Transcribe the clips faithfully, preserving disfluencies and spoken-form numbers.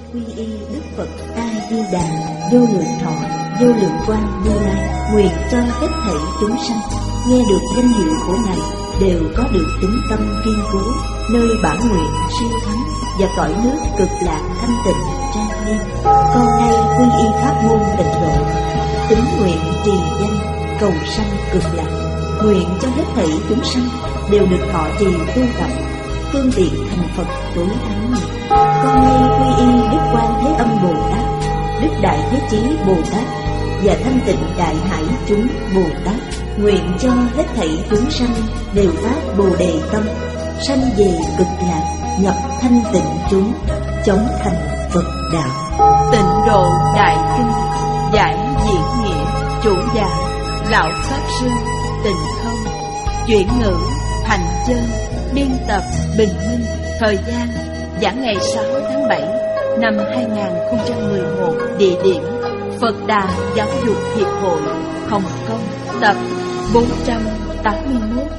quy y Đức Phật A Di Đà vô lượng thọ vô lượng quang Như Lai, nguyện cho hết thảy chúng sanh nghe được danh hiệu của Ngài đều có được tính tâm kiên cố, nơi bản nguyện siêu thắng và cõi nước cực lạc thanh tịnh trang nghiêm. Con nay quy y pháp môn tịnh độ, tín nguyện trì danh cầu sanh cực lạc, nguyện cho hết thảy chúng sanh đều được thọ trì tu tập, phương tiện thành Phật tối thắng. Con nay quy y Đức Quan Thế Âm Bồ Tát, Đức Đại Thế Chí Bồ Tát và Thanh Tịnh Đại Hải chúng Bồ Tát, nguyện cho hết thảy chúng sanh đều phát Bồ Đề tâm, sanh về cực lạc, nhập thanh tịnh chúng, chống thành Phật đạo. Tịnh Độ Đại Kinh, giải diễn nghĩa, chủ giảng lão pháp sư Tịnh Không, chuyển ngữ Hành Chân, biên tập Bình Minh. Thời gian giảng ngày sáu tháng bảy năm hai nghìn không trăm mười một. Địa điểm Phật Đà Giáo dục Hiệp hội, Hồng Kông. Tập bốn trăm tám mươi mốt.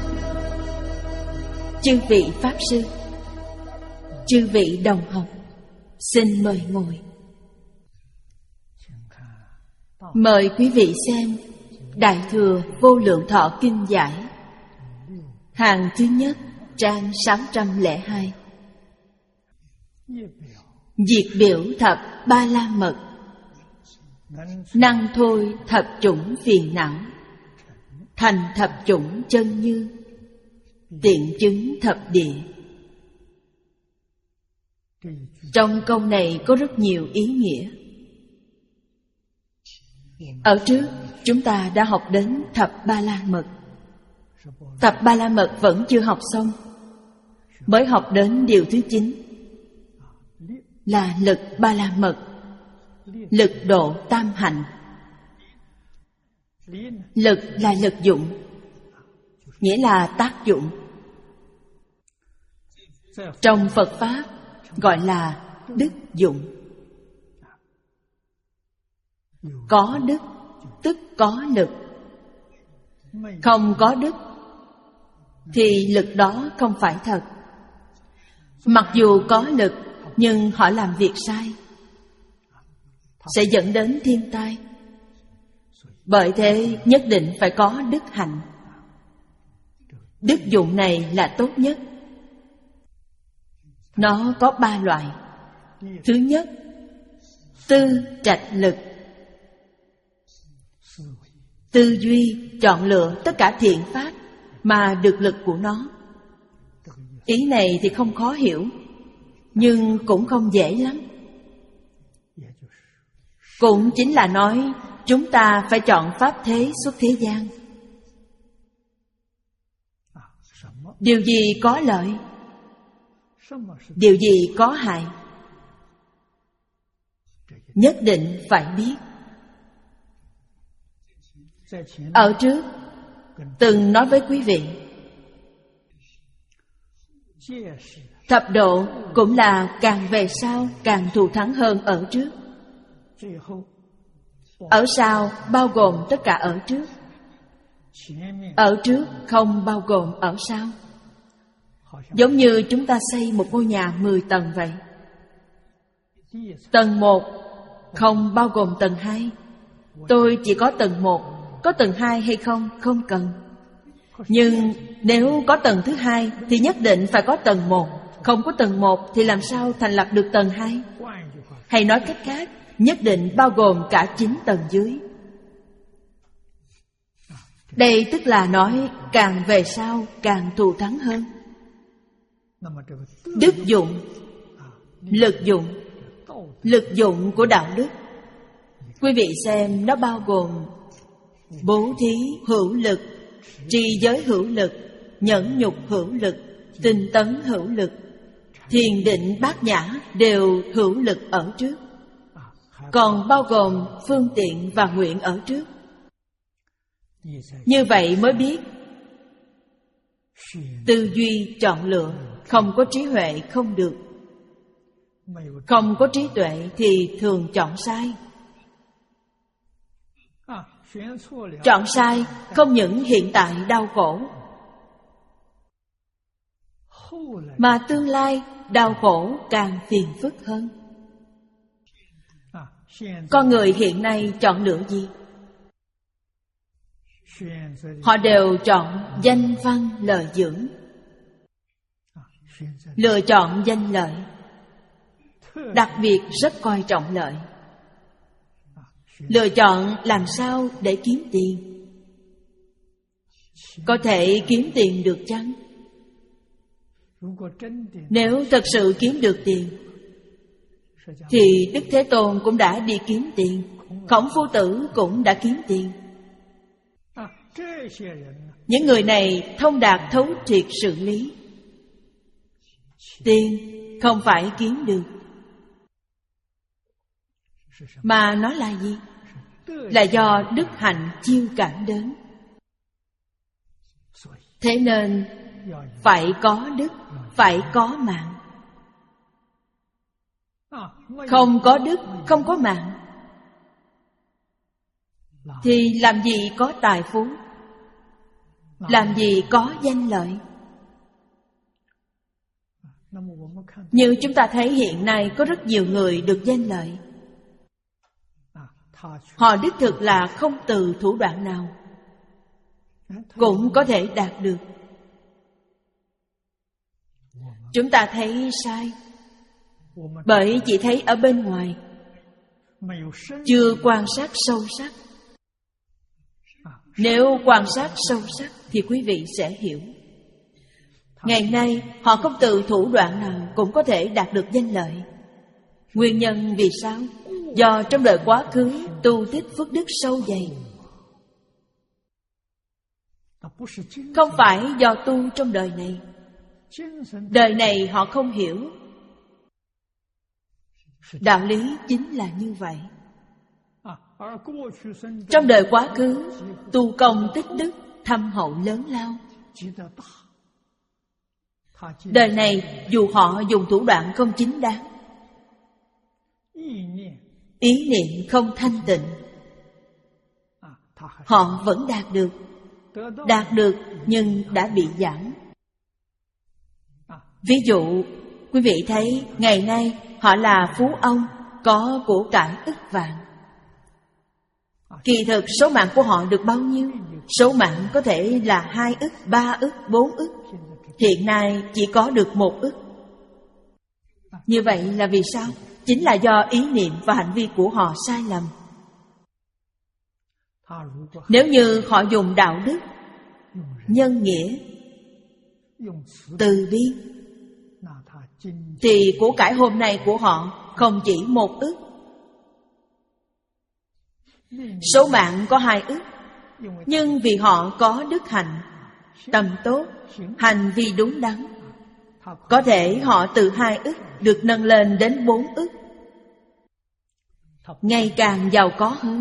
Chư vị pháp sư, chư vị đồng học, xin mời ngồi. Mời quý vị xem Đại Thừa Vô Lượng Thọ Kinh Giải, hàng thứ nhất, trang sáu trăm lẻ hai. Diệt biểu thập ba la mật, năng thôi thập chủng phiền não, thành thập chủng chân như, tiện chứng thập địa. Trong câu này có rất nhiều ý nghĩa. Ở trước chúng ta đã học đến thập ba la mật. Thập ba la mật vẫn chưa học xong, mới học đến điều thứ chín là lực ba la mật, lực độ tam hạnh. Lực là lực dụng, nghĩa là tác dụng. Trong Phật Pháp gọi là đức dụng. Có đức tức có lực. Không có đức thì lực đó không phải thật. Mặc dù có lực nhưng họ làm việc sai, sẽ dẫn đến thiên tai. Bởi thế nhất định phải có đức hạnh. Đức dụng này là tốt nhất. Nó có ba loại. Thứ nhất, tư trạch lực. Tư duy chọn lựa tất cả thiện pháp mà được lực của nó. Ý này thì không khó hiểu, nhưng cũng không dễ lắm. Cũng chính là nói chúng ta phải chọn pháp thế xuất thế gian. Điều gì có lợi, điều gì có hại, nhất định phải biết. Ở trước từng nói với quý vị, thập độ cũng là càng về sau càng thù thắng hơn ở trước. Ở sau bao gồm tất cả ở trước. Ở trước không bao gồm ở sau. Giống như chúng ta xây một ngôi nhà mười tầng vậy. Tầng một không bao gồm tầng hai. Tôi chỉ có tầng một, có tầng hai hay không không cần. Nhưng nếu có tầng thứ hai thì nhất định phải có tầng một. Không có tầng một thì làm sao thành lập được tầng hai? Hay nói cách khác, nhất định bao gồm cả chín tầng dưới. Đây tức là nói càng về sau càng thù thắng hơn. Đức dụng, lực dụng, lực dụng của đạo đức. Quý vị xem nó bao gồm bố thí hữu lực, trì giới hữu lực, nhẫn nhục hữu lực, tinh tấn hữu lực, thiền định bát nhã đều hữu lực ở trước. Còn bao gồm phương tiện và nguyện ở trước. Như vậy mới biết tư duy chọn lựa, không có trí huệ không được. Không có trí tuệ thì thường chọn sai. Chọn sai không những hiện tại đau khổ, mà tương lai đau khổ càng phiền phức hơn. Con người hiện nay chọn lựa gì? Họ đều chọn danh văn lợi dưỡng, lựa chọn danh lợi, đặc biệt rất coi trọng lợi, lựa chọn làm sao để kiếm tiền. Có thể kiếm tiền được chăng? Nếu thật sự kiếm được tiền thì Đức Thế Tôn cũng đã đi kiếm tiền, Khổng Phu Tử cũng đã kiếm tiền. Những người này thông đạt thấu triệt sự lý. Tiền không phải kiếm được, mà nó là gì? Là do đức hạnh chiêu cảm đến. Thế nên phải có đức, phải có mạng. Không có đức, không có mạng thì làm gì có tài phú, làm gì có danh lợi. Như chúng ta thấy hiện nay có rất nhiều người được danh lợi. Họ đích thực là không từ thủ đoạn nào cũng có thể đạt được. Chúng ta thấy sai, bởi chỉ thấy ở bên ngoài, chưa quan sát sâu sắc. Nếu quan sát sâu sắc thì quý vị sẽ hiểu. Ngày nay họ không từ thủ đoạn nào cũng có thể đạt được danh lợi. Nguyên nhân vì sao? Do trong đời quá khứ tu tích phước đức sâu dày, không phải do tu trong đời này. Đời này họ không hiểu. Đạo lý chính là như vậy. Trong đời quá khứ tu công tích đức thâm hậu lớn lao. Đời này dù họ dùng thủ đoạn không chính đáng, ý niệm không thanh tịnh, họ vẫn đạt được. Đạt được nhưng đã bị giảm. Ví dụ, quý vị thấy ngày nay họ là phú ông, có của cải ức vạn. Kỳ thực số mạng của họ được bao nhiêu? Số mạng có thể là hai ức, ba ức, bốn ức. Hiện nay chỉ có được một ức. Như vậy là vì sao? Chính là do ý niệm và hành vi của họ sai lầm. Nếu như họ dùng đạo đức, nhân nghĩa, từ bi, thì của cải hôm nay của họ không chỉ một ức. Số mạng có hai ức, nhưng vì họ có đức hạnh, tâm tốt, hành vi đúng đắn, có thể họ từ hai ức được nâng lên đến bốn ức, ngày càng giàu có hơn.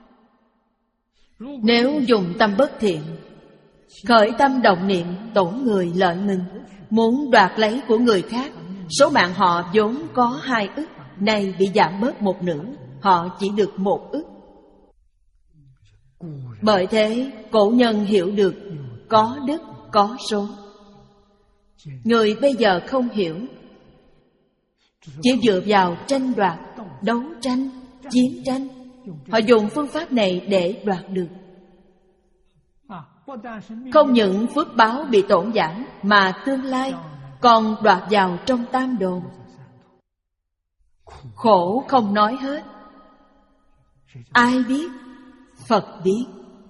Nếu dùng tâm bất thiện, khởi tâm động niệm tổn người lợi mình, muốn đoạt lấy của người khác, số mạng họ vốn có hai ức, nay bị giảm bớt một nửa, họ chỉ được một ức. Bởi thế cổ nhân hiểu được có đức có số. Người bây giờ không hiểu, chỉ dựa vào tranh đoạt, đấu tranh, chiến tranh. Họ dùng phương pháp này để đoạt được. Không những phước báo bị tổn giảm, mà tương lai còn đoạt vào trong tam đồ. Khổ không nói hết. Ai biết? Phật biết.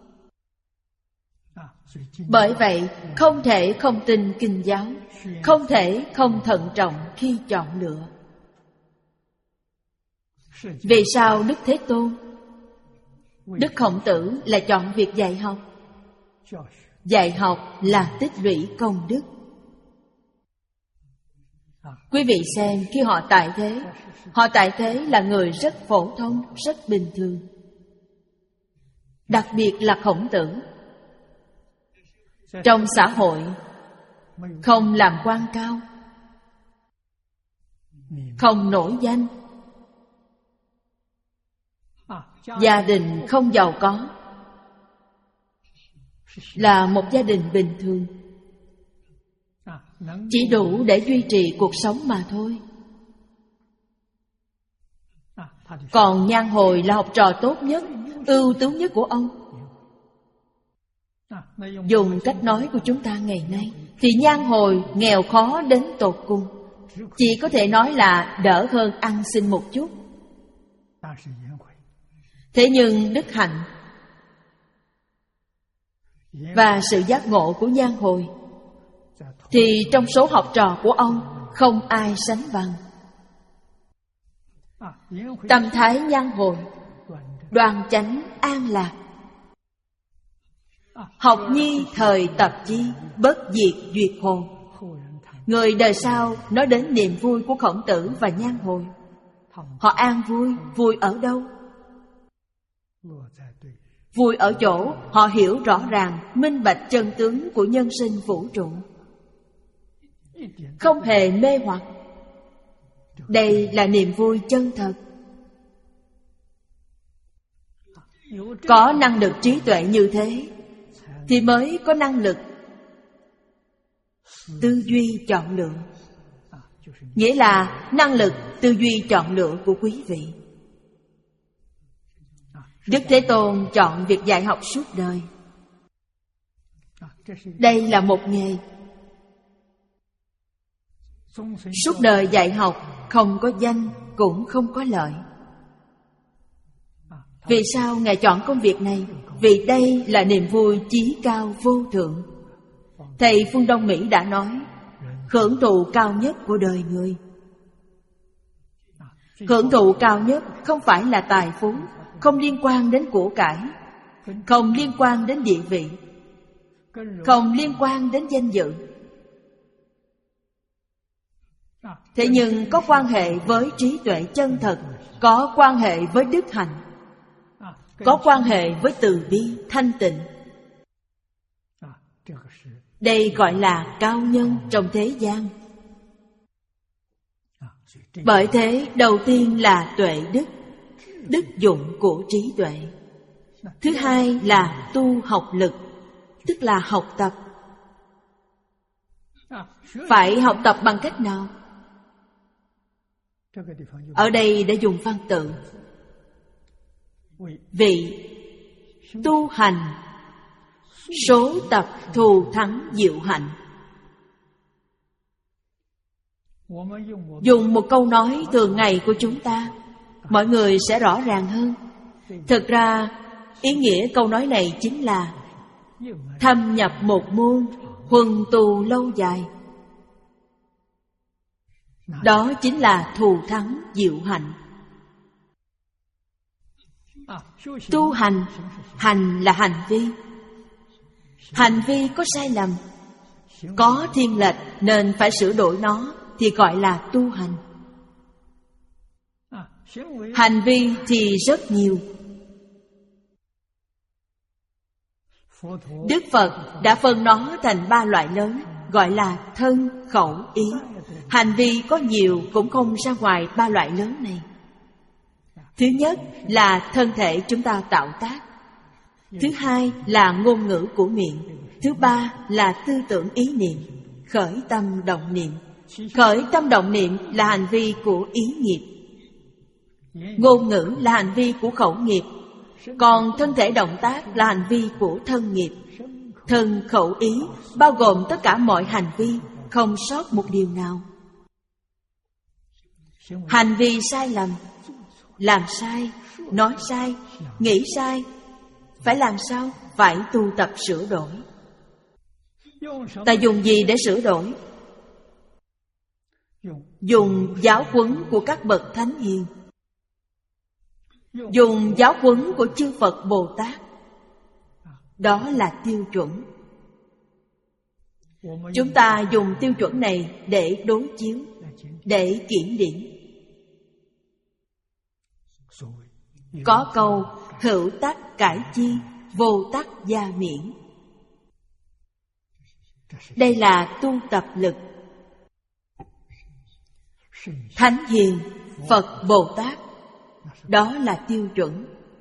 Bởi vậy không thể không tin kinh giáo, không thể không thận trọng khi chọn lựa. Vì sao Đức Thế Tôn, Đức Khổng Tử lại chọn việc dạy học? Dạy học là tích lũy công đức. Quý vị xem, khi họ tại thế, họ tại thế là người rất phổ thông, rất bình thường. Đặc biệt là Khổng Tử. Trong xã hội không làm quan cao, không nổi danh, gia đình không giàu có, là một gia đình bình thường, chỉ đủ để duy trì cuộc sống mà thôi. Còn Nhan Hồi là học trò tốt nhất, ưu tú nhất của ông. Dùng cách nói của chúng ta ngày nay thì Nhan Hồi nghèo khó đến tột cùng, chỉ có thể nói là đỡ hơn ăn xin một chút. Thế nhưng đức hạnh và sự giác ngộ của Nhan Hồi thì trong số học trò của ông không ai sánh bằng. Tâm thái Nhan Hồi đoan chánh an lạc, học nhi thời tập chi, bất diệt duyệt hồn. Người đời sau nói đến niềm vui của Khổng Tử và Nhan Hồi, họ an vui, vui ở đâu? Vui ở chỗ họ hiểu rõ ràng, minh bạch chân tướng của nhân sinh vũ trụ, không hề mê hoặc. Đây là niềm vui chân thật. Có năng lực trí tuệ như thế thì mới có năng lực tư duy chọn lựa. Nghĩa là năng lực tư duy chọn lựa của quý vị. Đức Thế Tôn chọn việc dạy học suốt đời. Đây là một nghề. Suốt đời dạy học, không có danh cũng không có lợi. Vì sao Ngài chọn công việc này? Vì đây là niềm vui chí cao vô thượng. Thầy Phương Đông Mỹ đã nói, hưởng thụ cao nhất của đời người. Hưởng thụ cao nhất không phải là tài phú, không liên quan đến của cải, không liên quan đến địa vị, không liên quan đến danh dự. Thế nhưng có quan hệ với trí tuệ chân thật, có quan hệ với đức hạnh, có quan hệ với từ bi, thanh tịnh. Đây gọi là cao nhân trong thế gian. Bởi thế đầu tiên là tuệ đức, đức dụng của trí tuệ. Thứ hai là tu học lực, tức là học tập. Phải học tập bằng cách nào? Ở đây đã dùng văn tự. Vị tu hành số tập thù thắng diệu hạnh. Dùng một câu nói thường ngày của chúng ta, mọi người sẽ rõ ràng hơn. Thực ra ý nghĩa câu nói này chính là thâm nhập một môn, huân tu lâu dài. Đó chính là thù thắng diệu hạnh. Tu hành, hành là hành vi. Hành vi có sai lầm, có thiên lệch nên phải sửa đổi nó thì gọi là tu hành. Hành vi thì rất nhiều. Đức Phật đã phân nó thành ba loại lớn, gọi là thân, khẩu, ý. Hành vi có nhiều cũng không ra ngoài ba loại lớn này. Thứ nhất là thân thể chúng ta tạo tác. Thứ hai là ngôn ngữ của miệng. Thứ ba là tư tưởng ý niệm, khởi tâm động niệm. Khởi tâm động niệm là hành vi của ý nghiệp. Ngôn ngữ là hành vi của khẩu nghiệp. Còn thân thể động tác là hành vi của thân nghiệp. Thân khẩu ý bao gồm tất cả mọi hành vi, không sót một điều nào. Hành vi sai lầm, làm sai, nói sai, nghĩ sai, phải làm sao? Phải tu tập sửa đổi. Ta dùng gì để sửa đổi? Dùng giáo huấn của các bậc thánh hiền, dùng giáo huấn của chư Phật Bồ Tát. Đó là tiêu chuẩn. Chúng ta dùng tiêu chuẩn này để đối chiếu, để kiểm điểm. Có câu hữu tác cải chi, vô tác gia miễn. Đây là tu tập lực. Thánh hiền, Phật Bồ Tát, đó là tiêu chuẩn.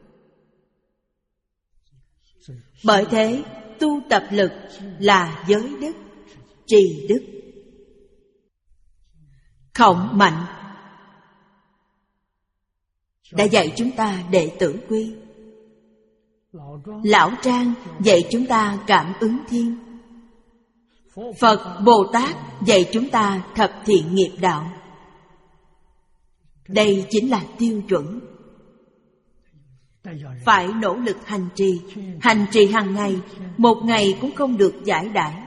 Bởi thế tu tập lực là giới đức, trì đức. Khổng mạnh, đã dạy chúng ta đệ tử quy. Lão Trang dạy chúng ta cảm ứng thiên. Phật Bồ Tát dạy chúng ta thập thiện nghiệp đạo. Đây chính là tiêu chuẩn. Phải nỗ lực hành trì. Hành trì hàng ngày, một ngày cũng không được giải đãi.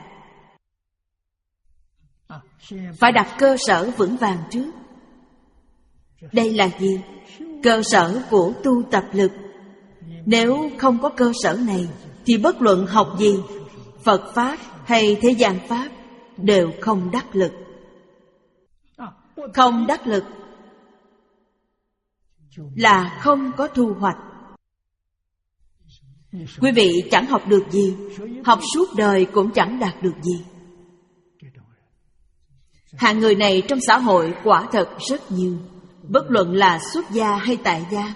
Phải đặt cơ sở vững vàng trước. Đây là gì? Cơ sở của tu tập lực. Nếu không có cơ sở này thì bất luận học gì, Phật Pháp hay thế gian Pháp đều không đắc lực. Không đắc lực là không có thu hoạch. Quý vị chẳng học được gì, học suốt đời cũng chẳng đạt được gì. Hạng người này trong xã hội quả thật rất nhiều, bất luận là xuất gia hay tại gia,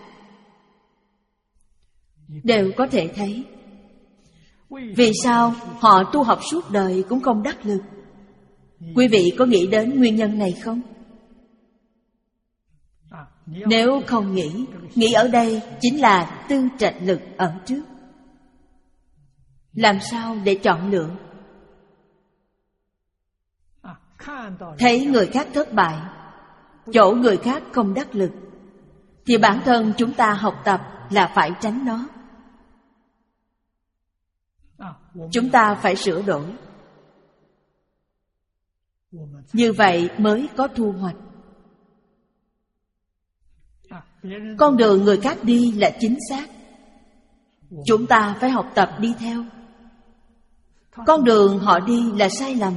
đều có thể thấy. Vì sao họ tu học suốt đời cũng không đắc lực? Quý vị có nghĩ đến nguyên nhân này không? Nếu không nghĩ, nghĩ ở đây chính là tư trạch lực ở trước. Làm sao để chọn lựa? Thấy người khác thất bại, chỗ người khác không đắc lực, thì bản thân chúng ta học tập là phải tránh nó. Chúng ta phải sửa đổi. Như vậy mới có thu hoạch. Con đường người khác đi là chính xác, chúng ta phải học tập đi theo. Con đường họ đi là sai lầm,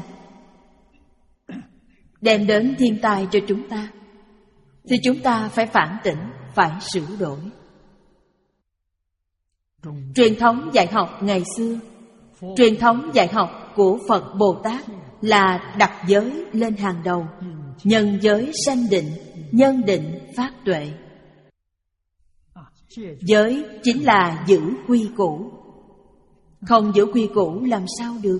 đem đến thiên tai cho chúng ta, thì chúng ta phải phản tỉnh, phải sửa đổi. Truyền thống dạy học ngày xưa, truyền thống dạy học của Phật Bồ Tát là đặt giới lên hàng đầu. Nhân giới sanh định, nhân định phát tuệ. Giới chính là giữ quy củ. Không giữ quy củ làm sao được?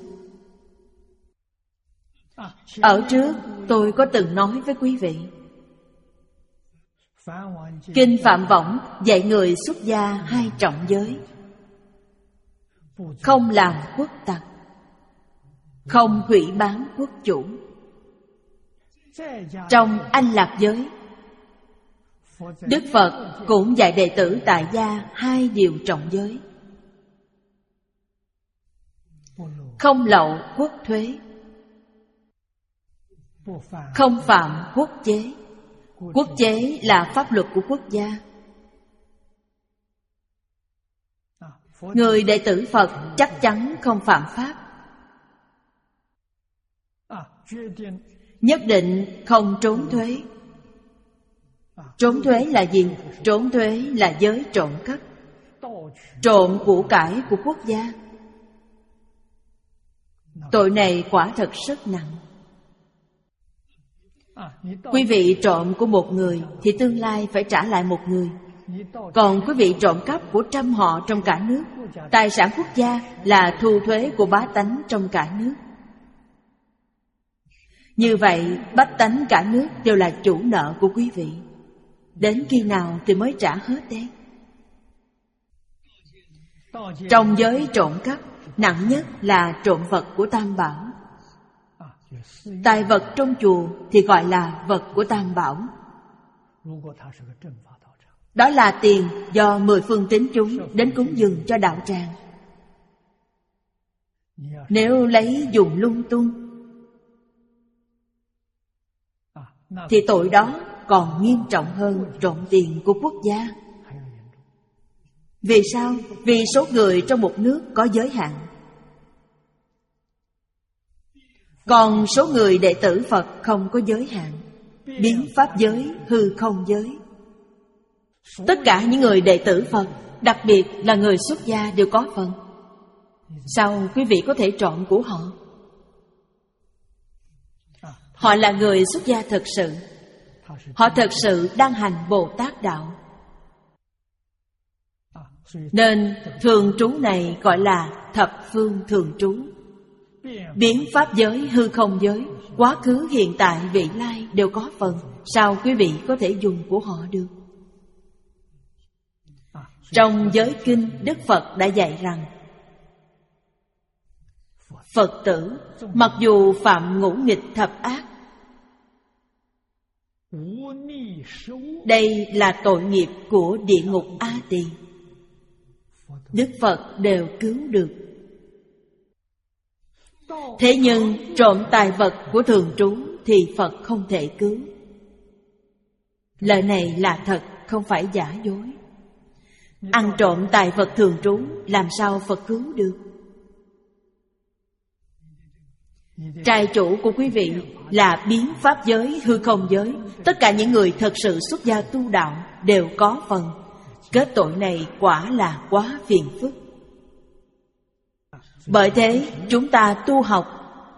Ở trước tôi có từng nói với quý vị, Kinh Phạm Võng dạy người xuất gia hai trọng giới: không làm quốc tặc, không hủy bán quốc chủ. Trong Anh Lạc giới, Đức Phật cũng dạy đệ tử tại gia hai điều trọng giới: không lậu quốc thuế, không phạm quốc chế. Quốc chế là pháp luật của quốc gia. Người đệ tử Phật chắc chắn không phạm pháp, nhất định không trốn thuế. Trốn thuế là gì? Trốn thuế là giới trộm cắp, trộm của cải của quốc gia. Tội này quả thật rất nặng. Quý vị trộm của một người thì tương lai phải trả lại một người. Còn quý vị trộm cắp của trăm họ trong cả nước, tài sản quốc gia là thu thuế của bá tánh trong cả nước. Như vậy bách tánh cả nước đều là chủ nợ của quý vị. Đến khi nào thì mới trả hết đấy? Trong giới trộm cắp, nặng nhất là trộm vật của Tam Bảo. Tài vật trong chùa thì gọi là vật của Tam Bảo. Đó là tiền do mười phương tín chúng đến cúng dường cho đạo tràng. Nếu lấy dùng lung tung thì tội đó còn nghiêm trọng hơn trộm tiền của quốc gia. Vì sao? Vì số người trong một nước có giới hạn, còn số người đệ tử Phật không có giới hạn. Biến pháp giới, hư không giới. Tất cả những người đệ tử Phật, đặc biệt là người xuất gia đều có phần. Sao quý vị có thể trộm của họ? Họ là người xuất gia thật sự. Họ thật sự đang hành Bồ Tát Đạo. Nên thường trú này gọi là thập phương thường trú. Biến pháp giới, hư không giới, quá khứ, hiện tại, vị lai đều có phần. Sao quý vị có thể dùng của họ được? Trong giới kinh, Đức Phật đã dạy rằng Phật tử mặc dù phạm ngũ nghịch thập ác, đây là tội nghiệp của địa ngục A Tỳ, Đức Phật đều cứu được. Thế nhưng trộm tài vật của thường trú thì Phật không thể cứu. Lời này là thật, không phải giả dối. Ăn trộm tài vật thường trú, làm sao Phật cứu được? Trai chủ của quý vị là biến pháp giới, hư không giới. Tất cả những người thật sự xuất gia tu đạo đều có phần. Kết tội này quả là quá phiền phức. Bởi thế chúng ta tu học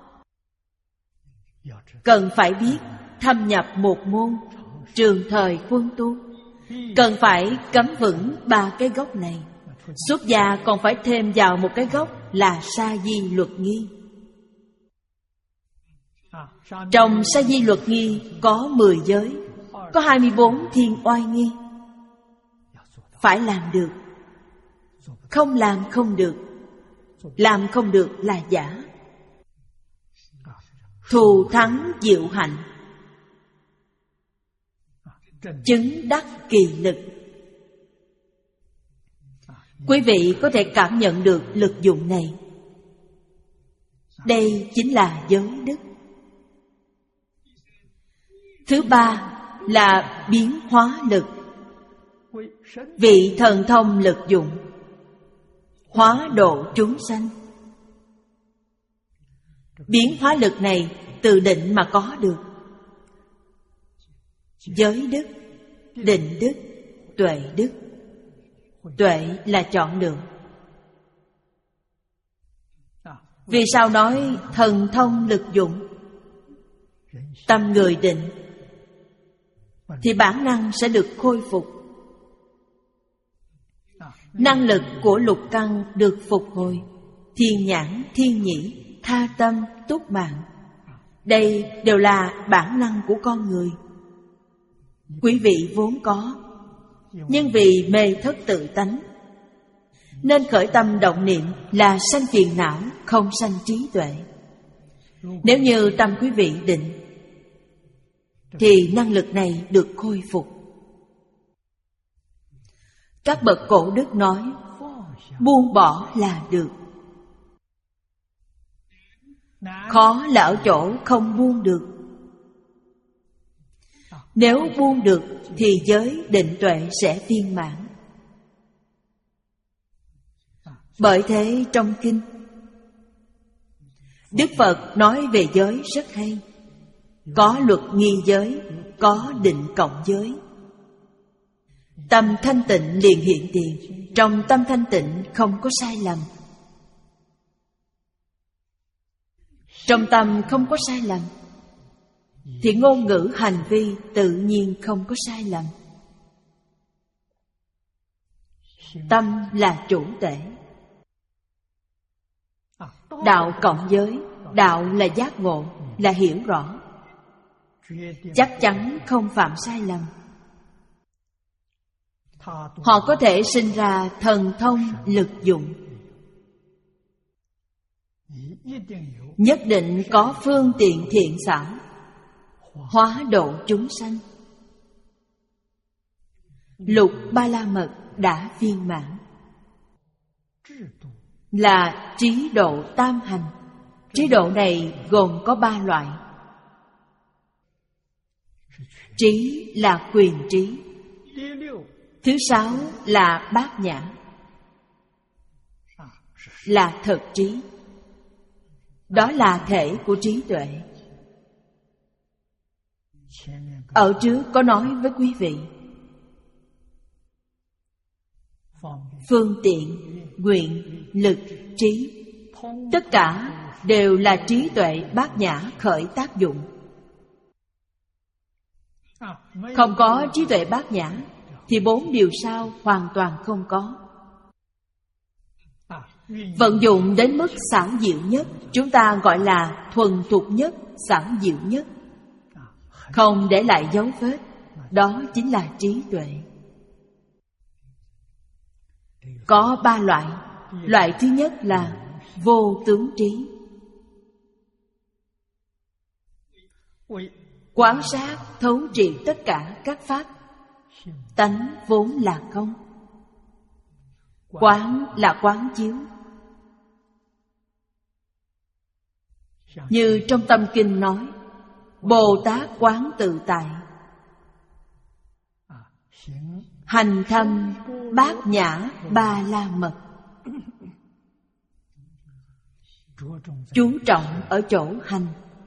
cần phải biết thâm nhập một môn, trường thời quân tu. Cần phải cắm vững ba cái gốc này. Xuất gia còn phải thêm vào một cái gốc là sa di luật nghi. Trong sa di luật nghi có mười giới, có hai mươi bốn thiên oai nghi. Phải làm được. Không làm không được. Làm không được là giả. Thù thắng diệu hạnh, chứng đắc kỳ lực. Quý vị có thể cảm nhận được lực dụng này. Đây chính là giới đức. Thứ ba là biến hóa lực. Vị thần thông lực dụng, hóa độ chúng sanh. Biến hóa lực này từ định mà có được. Giới đức, định đức, tuệ đức. Tuệ là chọn lựa. Vì sao nói thần thông lực dụng? Tâm người định thì bản năng sẽ được khôi phục. Năng lực của lục căn được phục hồi. Thiên nhãn, thiên nhĩ, tha tâm, túc mạng, đây đều là bản năng của con người. Quý vị vốn có, nhưng vì mê thất tự tánh nên khởi tâm động niệm là sanh phiền não, không sanh trí tuệ. Nếu như tâm quý vị định thì năng lực này được khôi phục. Các bậc cổ đức nói buông bỏ là được. Khó là ở chỗ không buông được. Nếu buông được thì giới định tuệ sẽ viên mãn. Bởi thế trong kinh Đức Phật nói về giới rất hay. Có luật nghi giới, có định cộng giới. Tâm thanh tịnh liền hiện tiền. Trong tâm thanh tịnh không có sai lầm. Trong tâm không có sai lầm thì ngôn ngữ hành vi tự nhiên không có sai lầm. Tâm là chủ tể. Đạo cộng giới, đạo là giác ngộ, là hiểu rõ, chắc chắn không phạm sai lầm. Họ có thể sinh ra thần thông lực dụng. Nhất định có phương tiện thiện xảo, hóa độ chúng sanh. Lục Ba La Mật đã viên mãn, là trí độ tam hành. Trí độ này gồm có ba loại. Trí là quyền trí. Thứ sáu là bát nhã, là thực trí. Đó là thể của trí tuệ. Ở trước có nói với quý vị, phương tiện, nguyện, lực, trí, tất cả đều là trí tuệ bát nhã khởi tác dụng. Không có trí tuệ bát nhã thì bốn điều sau hoàn toàn không có. Vận dụng đến mức xảo diệu nhất, chúng ta gọi là thuần thục nhất, xảo diệu nhất, không để lại dấu vết. Đó chính là trí tuệ. Có ba loại. Loại thứ nhất là vô tướng trí. Quán sát thấu triệt tất cả các pháp, tánh vốn là không. Quán là quán chiếu. Như trong Tâm Kinh nói, Bồ Tát quán tự tại, hành thâm bát nhã ba la mật. Chú trọng ở chỗ hành.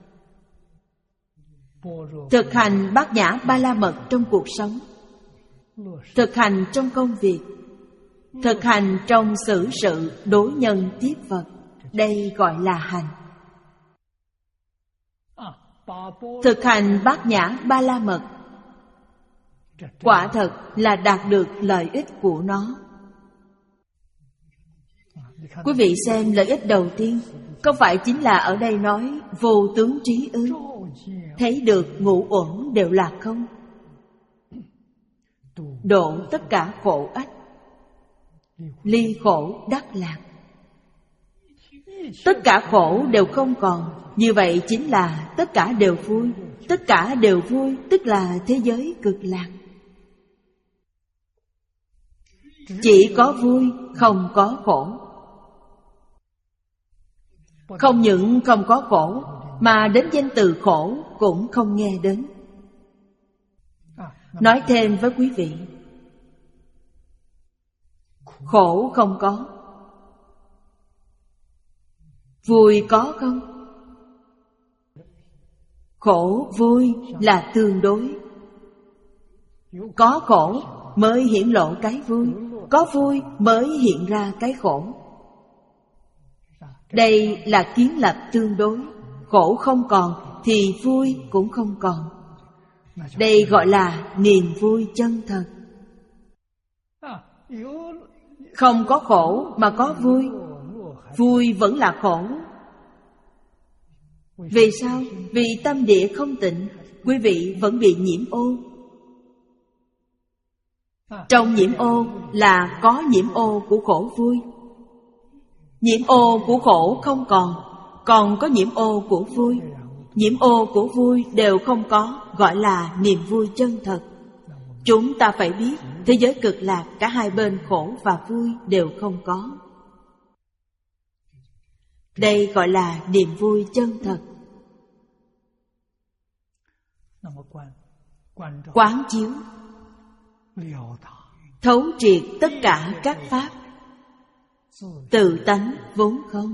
Thực hành bát nhã ba la mật trong cuộc sống, thực hành trong công việc, thực hành trong xử sự đối nhân tiếp vật. Đây gọi là hành. Thực hành bát nhã ba la mật quả thật là đạt được lợi ích của nó. Quý vị xem lợi ích đầu tiên, không phải chính là ở đây nói vô tướng trí ư? Thấy được ngũ uẩn đều là không, độ tất cả khổ ách, ly khổ đắc lạc. Tất cả khổ đều không còn. Như vậy chính là tất cả đều vui. Tất cả đều vui tức là thế giới cực lạc. Chỉ có vui, không có khổ. Không những không có khổ, mà đến danh từ khổ cũng không nghe đến. Nói thêm với quý vị, khổ không có, vui có không? Khổ vui là tương đối. Có khổ mới hiển lộ cái vui, có vui mới hiện ra cái khổ. Đây là kiến lập tương đối. Khổ không còn thì vui cũng không còn. Đây gọi là niềm vui chân thật. Không có khổ mà có vui, vui vẫn là khổ. Vì sao? Vì tâm địa không tịnh, quý vị vẫn bị nhiễm ô. Trong nhiễm ô là có nhiễm ô của khổ vui. Nhiễm ô của khổ không còn, còn có nhiễm ô của vui. Nhiễm ô của vui đều không có, gọi là niềm vui chân thật. Chúng ta phải biết, thế giới cực lạc cả hai bên khổ và vui đều không có. Đây gọi là niềm vui chân thật. Quán chiếu, thấu triệt tất cả các pháp, tự tánh vốn không.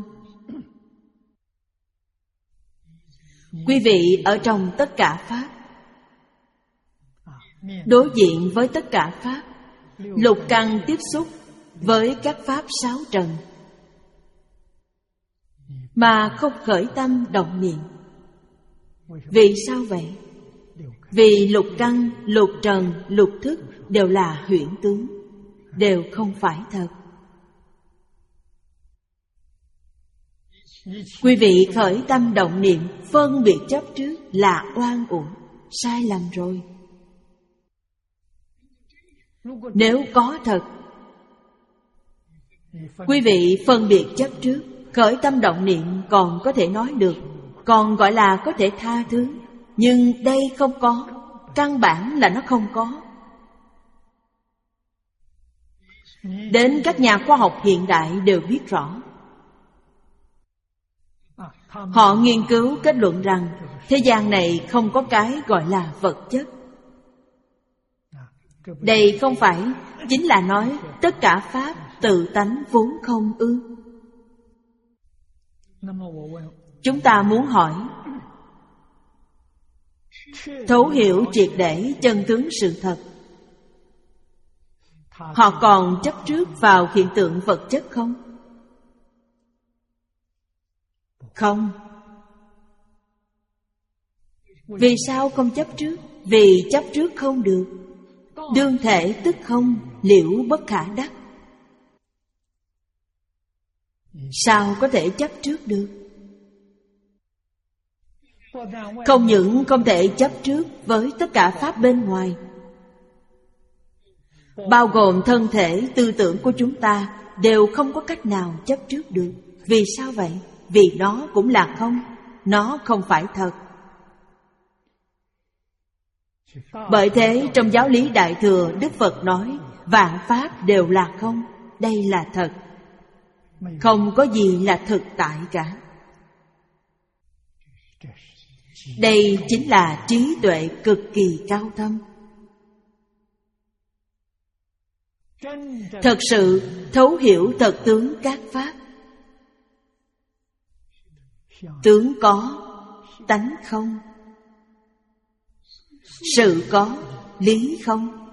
Quý vị ở trong tất cả pháp, đối diện với tất cả pháp, lục căn tiếp xúc với các pháp sáu trần, mà không khởi tâm động niệm. Vì sao vậy? Vì lục căn, lục trần, lục thức đều là huyễn tướng, đều không phải thật. Quý vị khởi tâm động niệm phân biệt chấp trước là oan uổng, sai lầm rồi. Nếu có thật, quý vị phân biệt chấp trước, khởi tâm động niệm còn có thể nói được, còn gọi là có thể tha thứ. Nhưng đây không có, căn bản là nó không có. Đến các nhà khoa học hiện đại đều biết rõ. Họ nghiên cứu kết luận rằng thế gian này không có cái gọi là vật chất. Đây không phải chính là nói tất cả pháp tự tánh vốn không ư? Chúng ta muốn hỏi, thấu hiểu triệt để chân tướng sự thật, họ còn chấp trước vào hiện tượng vật chất không? Không. Vì sao không chấp trước? Vì chấp trước không được. Đương thể tức không, liễu bất khả đắc. Sao có thể chấp trước được? Không những không thể chấp trước với tất cả pháp bên ngoài, bao gồm thân thể, tư tưởng của chúng ta, đều không có cách nào chấp trước được. Vì sao vậy? Vì nó cũng là không. Nó không phải thật. Bởi thế trong giáo lý Đại Thừa, Đức Phật nói vạn pháp đều là không. Đây là thật. Không có gì là thực tại cả. Đây chính là trí tuệ cực kỳ cao thâm. Thật sự thấu hiểu thật tướng các pháp. Tướng có, tánh không. Sự có, lý không.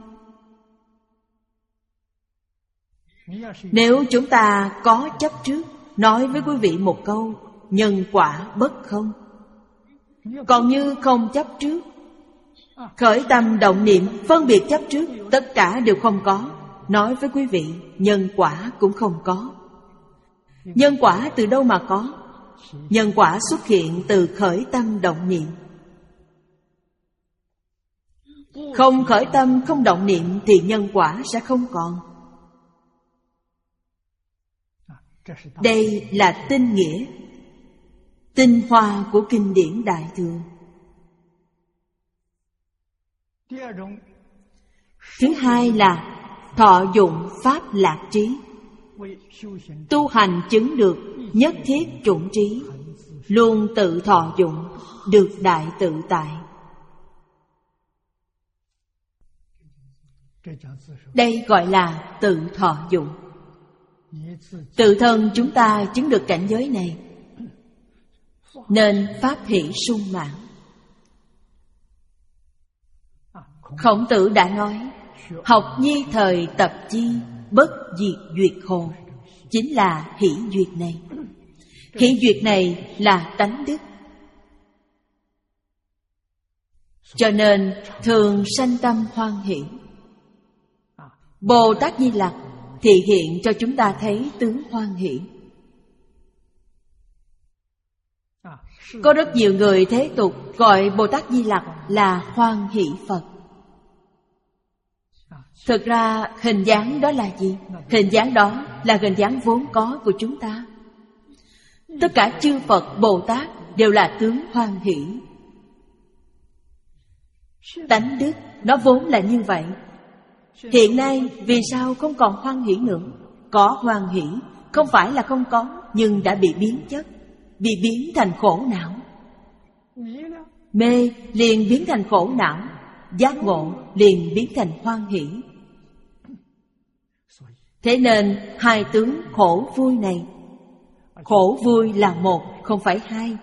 Nếu chúng ta có chấp trước, nói với quý vị một câu nhân quả bất không. Còn như không chấp trước, khởi tâm động niệm, phân biệt chấp trước, tất cả đều không có. Nói với quý vị, nhân quả cũng không có. Nhân quả từ đâu mà có? Nhân quả xuất hiện từ khởi tâm động niệm. Không khởi tâm, không động niệm thì nhân quả sẽ không còn. Đây là tinh nghĩa, tinh hoa của kinh điển Đại Thừa. Thứ hai là thọ dụng pháp lạc trí. Tu hành chứng được nhất thiết chủng trí, luôn tự thọ dụng, được đại tự tại. Đây gọi là tự thọ dụng. Tự thân chúng ta chứng được cảnh giới này, nên pháp hỷ sung mãn. Khổng Tử đã nói, học nhi thời tập chi, bất diệt duyệt hồ. Chính là hỷ duyệt này. Hỷ duyệt này là tánh đức. Cho nên thường sanh tâm hoan hỷ. Bồ Tát Di Lặc thì hiện cho chúng ta thấy tướng hoan hỷ. Có rất nhiều người thế tục gọi Bồ Tát Di Lặc là hoan hỷ Phật. Thực ra hình dáng đó là gì? Hình dáng đó là hình dáng vốn có của chúng ta. Tất cả chư Phật, Bồ Tát đều là tướng hoan hỷ. Tánh đức nó vốn là như vậy. Hiện nay vì sao không còn hoan hỷ nữa? Có hoan hỷ, không phải là không có, nhưng đã bị biến chất, bị biến thành khổ não. Mê liền biến thành khổ não, giác ngộ liền biến thành hoan hỷ. Thế nên hai tướng khổ vui này, khổ vui là một, không phải hai.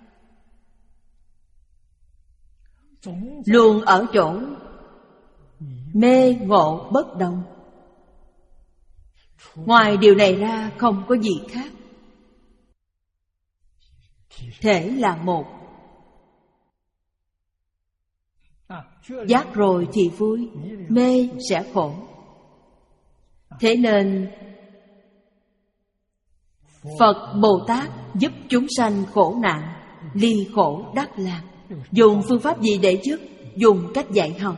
Luôn ở chỗ mê ngộ bất đồng. Ngoài điều này ra không có gì khác. Thể là một. Giác rồi thì vui, mê sẽ khổ. Thế nên Phật Bồ Tát giúp chúng sanh khổ nạn, ly khổ đắc lạc. Dùng phương pháp gì để giúp? Dùng cách dạy học.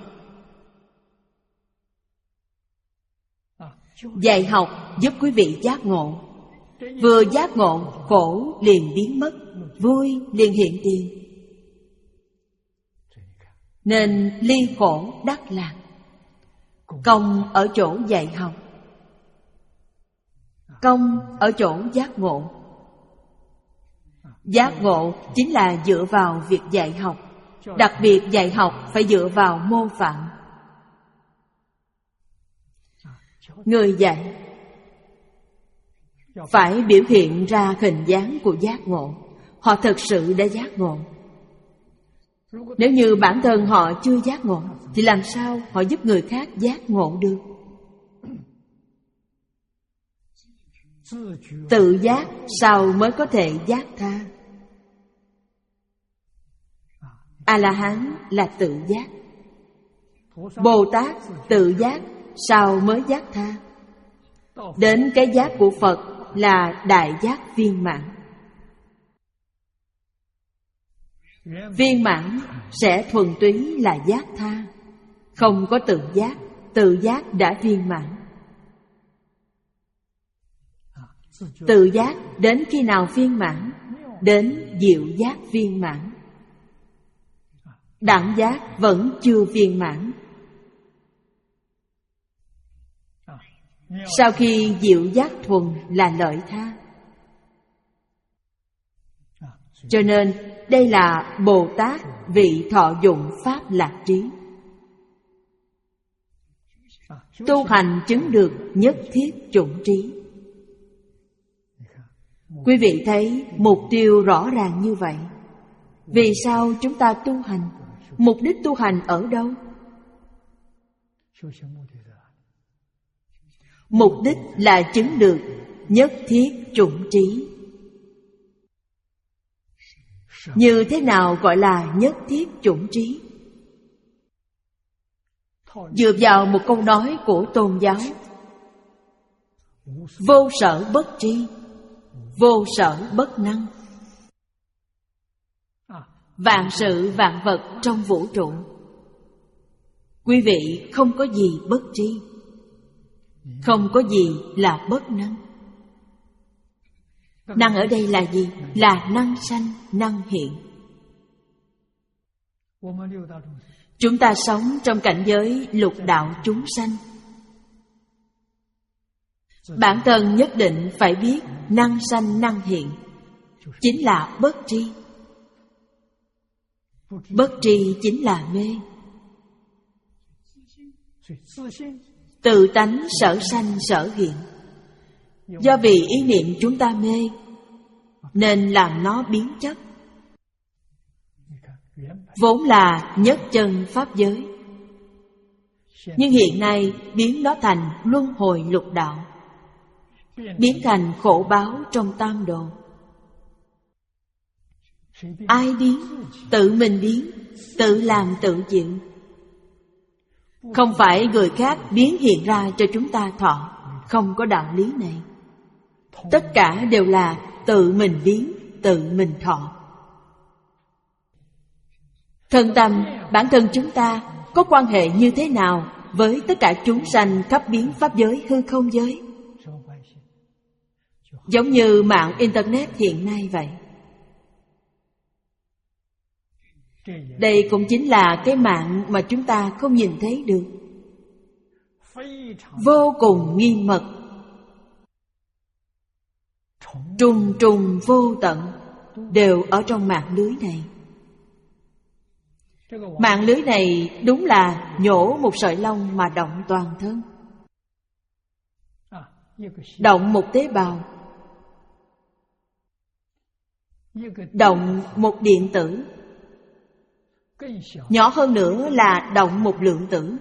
Dạy học giúp quý vị giác ngộ. Vừa giác ngộ, khổ liền biến mất, vui liền hiện tiền. Nên ly khổ đắc lạc. Công ở chỗ dạy học, công ở chỗ giác ngộ. Giác ngộ chính là dựa vào việc dạy học. Đặc biệt dạy học phải dựa vào mô phạm. Người dạy phải biểu hiện ra hình dáng của giác ngộ. Họ thực sự đã giác ngộ. Nếu như bản thân họ chưa giác ngộ thì làm sao họ giúp người khác giác ngộ được? Tự giác sao mới có thể giác tha? A-la-hán là tự giác. Bồ Tát tự giác sao mới giác tha? Đến cái giác của Phật là đại giác viên mãn. Viên mãn sẽ thuần túy là giác tha, không có tự giác, tự giác đã viên mãn. Tự giác đến khi nào viên mãn? Đến diệu giác viên mãn. Đẳng giác vẫn chưa viên mãn. Sau khi diệu giác thuần là lợi tha. Cho nên đây là Bồ Tát vị thọ dụng pháp lạc trí. Tu hành chứng được nhất thiết chủng trí. Quý vị thấy mục tiêu rõ ràng như vậy. Vì sao chúng ta tu hành? Mục đích tu hành ở đâu? Mục đích là chứng được nhất thiết chủng trí. Như thế nào gọi là nhất thiết chủng trí? Dựa vào một câu nói của tôn giáo: vô sở bất tri, vô sở bất năng. Vạn sự vạn vật trong vũ trụ, quý vị không có gì bất tri, không có gì là bất năng. Năng ở đây là gì? Là năng sanh, năng hiện. Chúng ta sống trong cảnh giới lục đạo chúng sanh. Bản thân nhất định phải biết năng sanh năng hiện chính là bất tri. Bất tri chính là mê. Tự tánh sở sanh sở hiện. Do vì ý niệm chúng ta mê nên làm nó biến chất. Vốn là nhất chân pháp giới, nhưng hiện nay biến nó thành luân hồi lục đạo, biến thành khổ báo trong tam độ. Ai biến? Tự mình biến, tự làm tự chịu. Không phải người khác biến hiện ra cho chúng ta thọ. Không có đạo lý này. Tất cả đều là tự mình biến, tự mình thọ. Thân tâm, bản thân chúng ta có quan hệ như thế nào với tất cả chúng sanh khắp biến pháp giới hư không giới? Giống như mạng Internet hiện nay vậy. Đây cũng chính là cái mạng mà chúng ta không nhìn thấy được. Vô cùng nghiêm mật, trùng trùng vô tận đều ở trong mạng lưới này. Mạng lưới này đúng là nhổ một sợi lông mà động toàn thân. Động một tế bào, động một điện tử, nhỏ hơn nữa là động một lượng tử.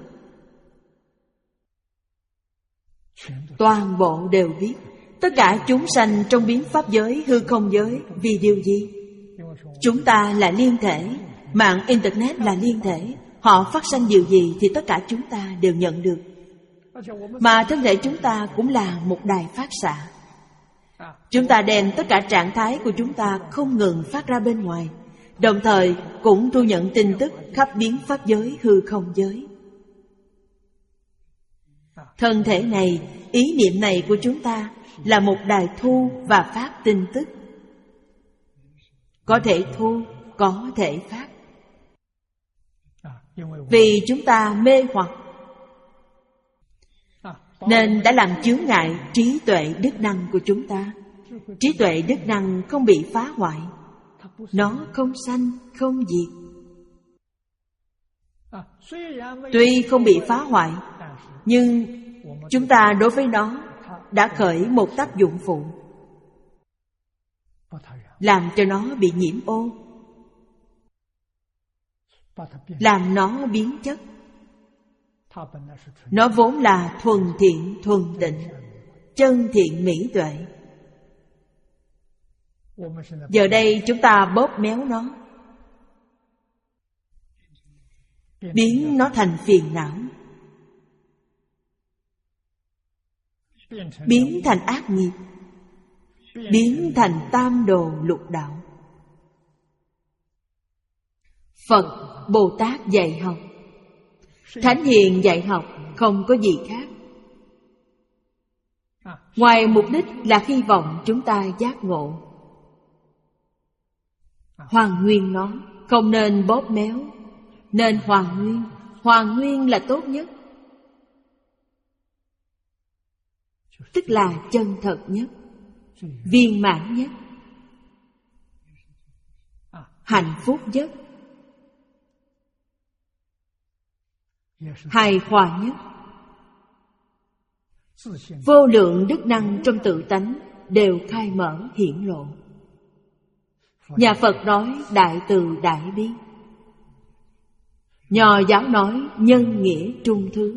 Toàn bộ đều biết. Tất cả chúng sanh trong biến pháp giới, hư không giới vì điều gì? Chúng ta là liên thể, mạng Internet là liên thể. Họ phát sanh điều gì thì tất cả chúng ta đều nhận được. Mà thân thể chúng ta cũng là một đài phát xạ. Chúng ta đem tất cả trạng thái của chúng ta không ngừng phát ra bên ngoài, đồng thời cũng thu nhận tin tức khắp biến pháp giới, hư không giới. Thân thể này, ý niệm này của chúng ta là một đài thu và phát tin tức. Có thể thu, có thể phát. Vì chúng ta mê hoặc nên đã làm chướng ngại trí tuệ đức năng của chúng ta. Trí tuệ đức năng không bị phá hoại, nó không sanh, không diệt. Tuy không bị phá hoại, nhưng chúng ta đối với nó đã khởi một tác dụng phụ, làm cho nó bị nhiễm ô, làm nó biến chất. Nó vốn là thuần thiện, thuần tịnh, chân thiện mỹ tuệ. Giờ đây chúng ta bóp méo nó, biến nó thành phiền não, biến thành ác nghiệp, biến thành tam đồ lục đạo. Phật, Bồ Tát dạy học Thánh Hiền dạy học không có gì khác, ngoài mục đích là hy vọng chúng ta giác ngộ. Hoàn nguyên nó, không nên bóp méo, nên hoàn nguyên. Hoàn nguyên là tốt nhất, tức là chân thật nhất, viên mãn nhất, hạnh phúc nhất, hài hòa nhất. Vô lượng đức năng trong tự tánh đều khai mở hiển lộ. Nhà Phật nói đại từ đại bi, Nho giáo nói nhân nghĩa trung thứ.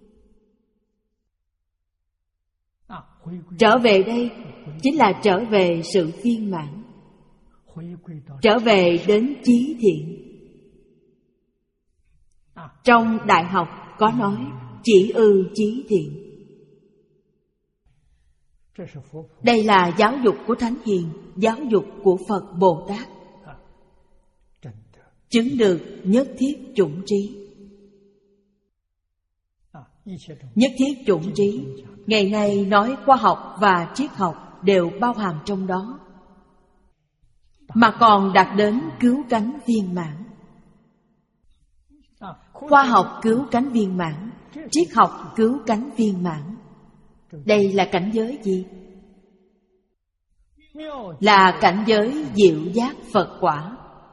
Trở về đây chính là trở về sự viên mãn, trở về đến chí thiện. Trong đại học có nói chỉ ư chí thiện. Đây là giáo dục của Thánh Hiền, giáo dục của Phật Bồ Tát, chứng được nhất thiết chủng trí. Nhất thiết chủng trí ngày nay nói khoa học và triết học đều bao hàm trong đó, mà còn đạt đến cứu cánh viên mãn. Khoa học cứu cánh viên mãn, triết học cứu cánh viên mãn. Đây là cảnh giới gì? Là cảnh giới diệu giác Phật quả,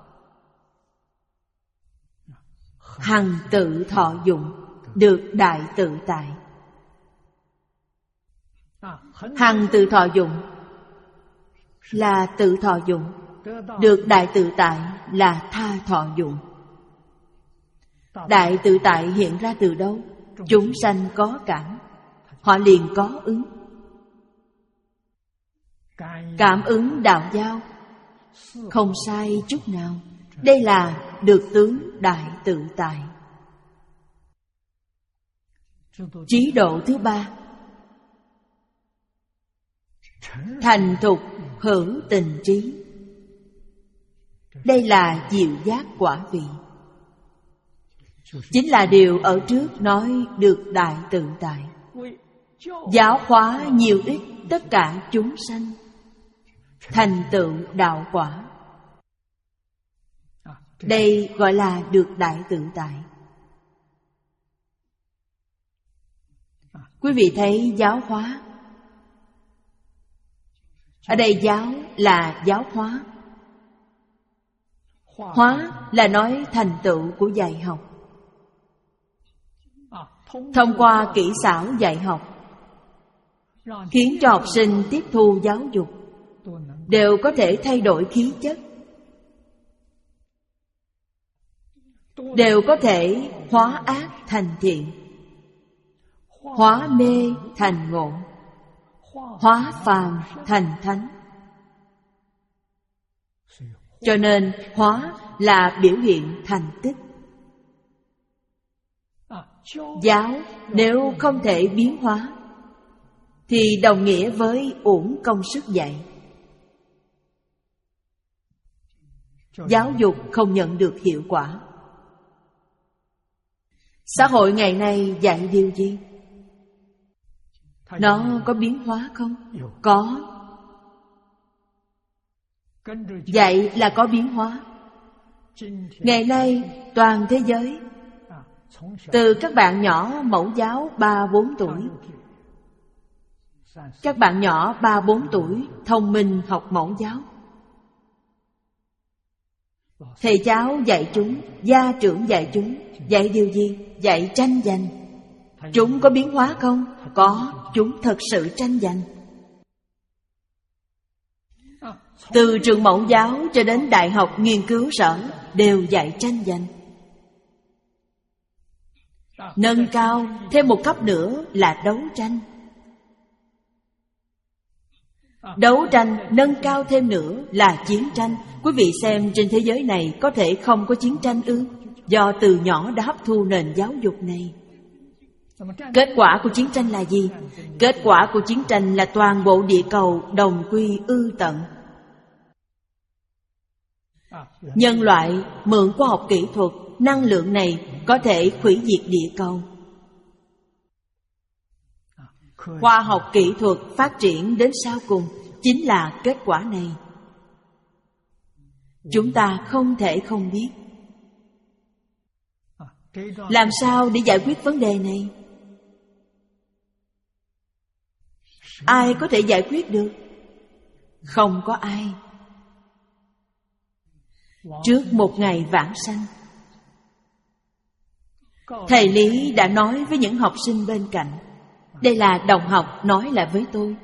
hằng tự thọ dụng, được đại tự tại. Hằng tự thọ dụng là tự thọ dụng, được đại tự tại là tha thọ dụng. Đại tự tại hiện ra từ đâu? Chúng sanh có cảm, họ liền có ứng. Cảm ứng đạo giao không sai chút nào. Đây là được tướng đại tự tại. Trí độ thứ ba, thành thục hữu tình trí. Đây là diệu giác quả vị, chính là điều ở trước nói được đại tự tại. Giáo hóa nhiều ích tất cả chúng sanh, thành tựu đạo quả. Đây gọi là được đại tự tại. Quý vị thấy giáo hóa, ở đây giáo là giáo hóa. Hóa là nói thành tựu của dạy học. Thông qua kỹ xảo dạy học, khiến cho học sinh tiếp thu giáo dục đều có thể thay đổi khí chất, đều có thể hóa ác thành thiện, hóa mê thành ngộ, hóa phàm thành thánh. Cho nên hóa là biểu hiện thành tích. Giáo nếu không thể biến hóa thì đồng nghĩa với uổng công sức dạy. Giáo dục không nhận được hiệu quả. Xã hội ngày nay dạy điều gì? Nó có biến hóa không? Có. Dạy là có biến hóa. Ngày nay toàn thế giới, từ các bạn nhỏ mẫu giáo ba bốn tuổi, các bạn nhỏ ba bốn tuổi thông minh học mẫu giáo. Thầy giáo dạy chúng, gia trưởng dạy chúng, dạy điều gì? Dạy tranh giành. Chúng có biến hóa không? Có, chúng thật sự tranh giành. Từ trường mẫu giáo cho đến đại học nghiên cứu sở đều dạy tranh giành. Nâng cao thêm một cấp nữa là đấu tranh. Đấu tranh nâng cao thêm nữa là chiến tranh. Quý vị xem trên thế giới này có thể không có chiến tranh ư? Do từ nhỏ đã hấp thu nền giáo dục này. Kết quả của chiến tranh là gì? Kết quả của chiến tranh là toàn bộ địa cầu đồng quy ư tận. Nhân loại mượn khoa học kỹ thuật, năng lượng này có thể hủy diệt địa cầu. Khoa học kỹ thuật phát triển đến sau cùng chính là kết quả này. Chúng ta không thể không biết. Làm sao để giải quyết vấn đề này? Ai có thể giải quyết được? Không có ai. Trước một ngày vãng sanh, thầy Lý đã nói với những học sinh bên cạnh. Đây là đồng học nói lại với tôi.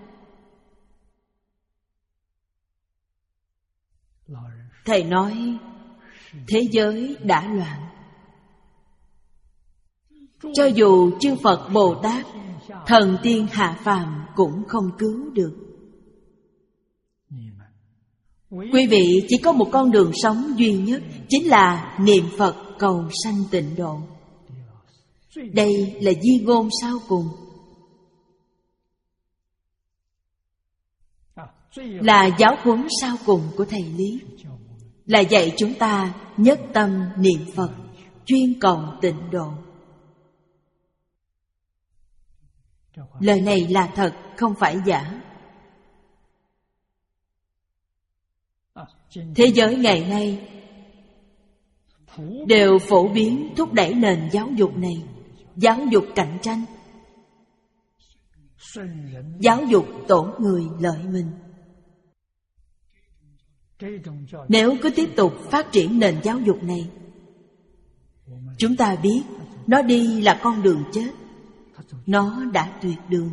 Thầy nói thế giới đã loạn. Cho dù chư Phật Bồ Tát, thần tiên hạ phàm cũng không cứu được. Quý vị chỉ có một con đường sống duy nhất, chính là niệm Phật cầu sanh tịnh độ. Đây là di ngôn sau cùng, là giáo huấn sau cùng của thầy Lý, là dạy chúng ta nhất tâm niệm Phật, chuyên cầu tịnh độ. Lời này là thật, không phải giả. Thế giới ngày nay đều phổ biến thúc đẩy nền giáo dục này, giáo dục cạnh tranh, giáo dục tổn người lợi mình. Nếu cứ tiếp tục phát triển nền giáo dục này, chúng ta biết nó đi là con đường chết. Nó đã tuyệt đường.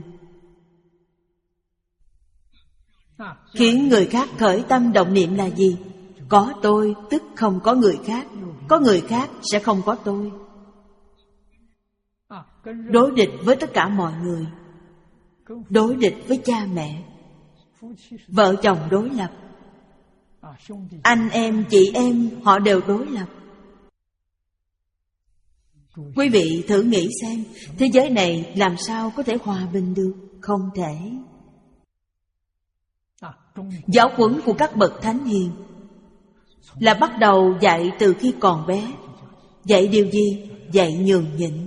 Khiến người khác khởi tâm động niệm là gì? Có tôi tức không có người khác, có người khác sẽ không có tôi. Đối địch với tất cả mọi người, đối địch với cha mẹ, vợ chồng đối lập, anh em chị em họ đều đối lập. Quý vị thử nghĩ xem, thế giới này làm sao có thể hòa bình được? Không thể. Giáo huấn của các bậc thánh hiền là bắt đầu dạy từ khi còn bé. Dạy điều gì? Dạy nhường nhịn.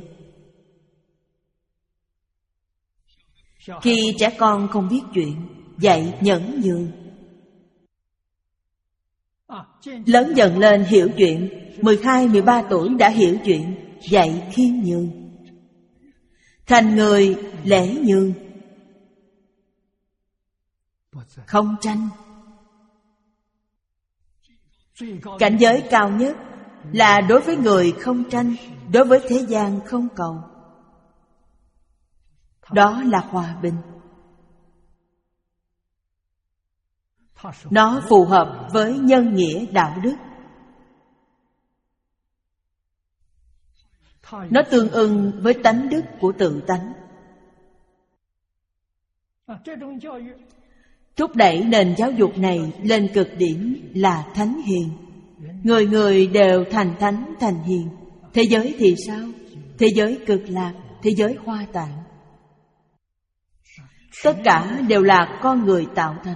Khi trẻ con không biết chuyện, dạy nhẫn nhường. Lớn dần lên hiểu chuyện, mười hai, mười ba tuổi đã hiểu chuyện, dạy khiêm nhường. Thành người lễ nhường, không tranh. Cảnh giới cao nhất là đối với người không tranh, đối với thế gian không cầu. Đó là hòa bình. Nó phù hợp với nhân nghĩa đạo đức. Nó tương ưng với tánh đức của tự tánh. Thúc đẩy nền giáo dục này lên cực điểm là thánh hiền. Người người đều thành thánh thành hiền. Thế giới thì sao? Thế giới cực lạc, thế giới hoa tạng, tất cả đều là con người tạo thành.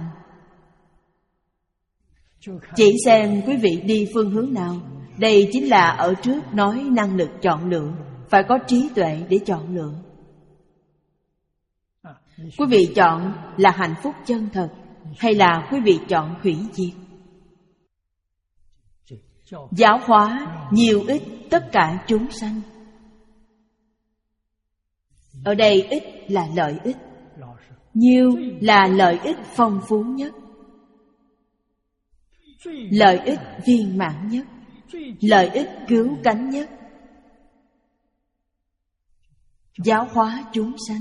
Chỉ xem quý vị đi phương hướng nào. Đây chính là ở trước nói năng lực chọn lựa. Phải có trí tuệ để chọn lựa. Quý vị chọn là hạnh phúc chân thật, hay là quý vị chọn hủy diệt? Giáo hóa nhiều ít tất cả chúng sanh. Ở đây ít là lợi ích, nhiều là lợi ích phong phú nhất, lợi ích viên mãn nhất, lợi ích cứu cánh nhất. Giáo hóa chúng sanh,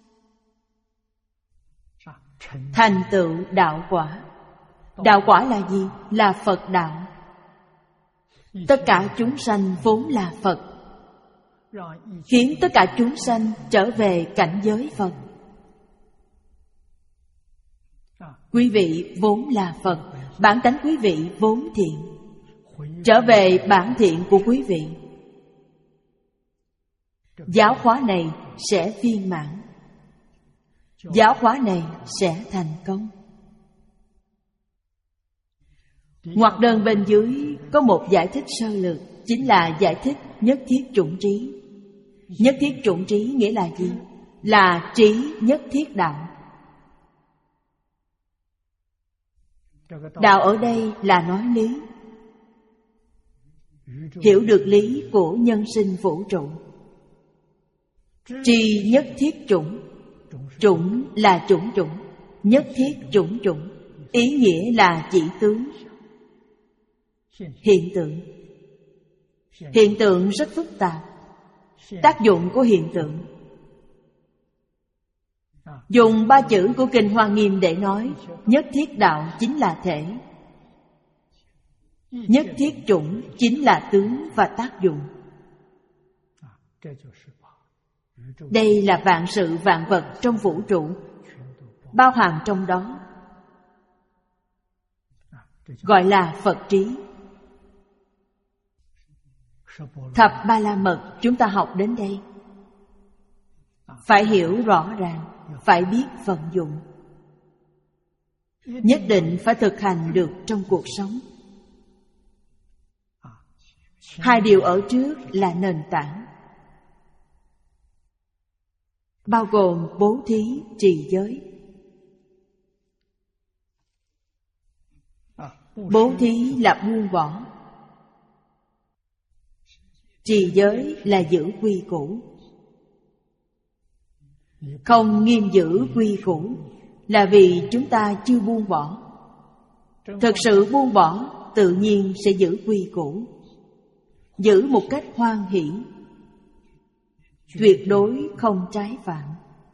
thành tựu đạo quả. Đạo quả là gì? Là Phật đạo. Tất cả chúng sanh vốn là Phật, khiến tất cả chúng sanh trở về cảnh giới Phật. Quý vị vốn là Phật, bản tánh quý vị vốn thiện. Trở về bản thiện của quý vị, giáo hóa này sẽ viên mãn, giáo hóa này sẽ thành công. Ngoặc đơn bên dưới có một giải thích sơ lược, chính là giải thích nhất thiết chủng trí. Nhất thiết chủng trí nghĩa là gì? Là trí nhất thiết đạo. Đạo ở đây là nói lý, hiểu được lý của nhân sinh vũ trụ. Tri nhất thiết chủng. Chủng là chủng chủng, nhất thiết chủng chủng. Ý nghĩa là chỉ tướng, hiện tượng. Hiện tượng rất phức tạp. Tác dụng của hiện tượng, dùng ba chữ của Kinh Hoa Nghiêm để nói, nhất thiết đạo chính là thể, nhất thiết chủng chính là tướng và tác dụng. Đây là vạn sự vạn vật trong vũ trụ, bao hàm trong đó, gọi là Phật trí. Thập Ba La Mật chúng ta học đến đây, phải hiểu rõ ràng, phải biết vận dụng, nhất định phải thực hành được trong cuộc sống. Hai điều ở trước là nền tảng, bao gồm bố thí, trì giới. Bố thí là buông bỏ, trì giới là giữ quy củ. Không nghiêm giữ quy củ là vì chúng ta chưa buông bỏ. Thực sự buông bỏ, tự nhiên sẽ giữ quy củ, giữ một cách hoan hỷ, tuyệt đối không trái phạm.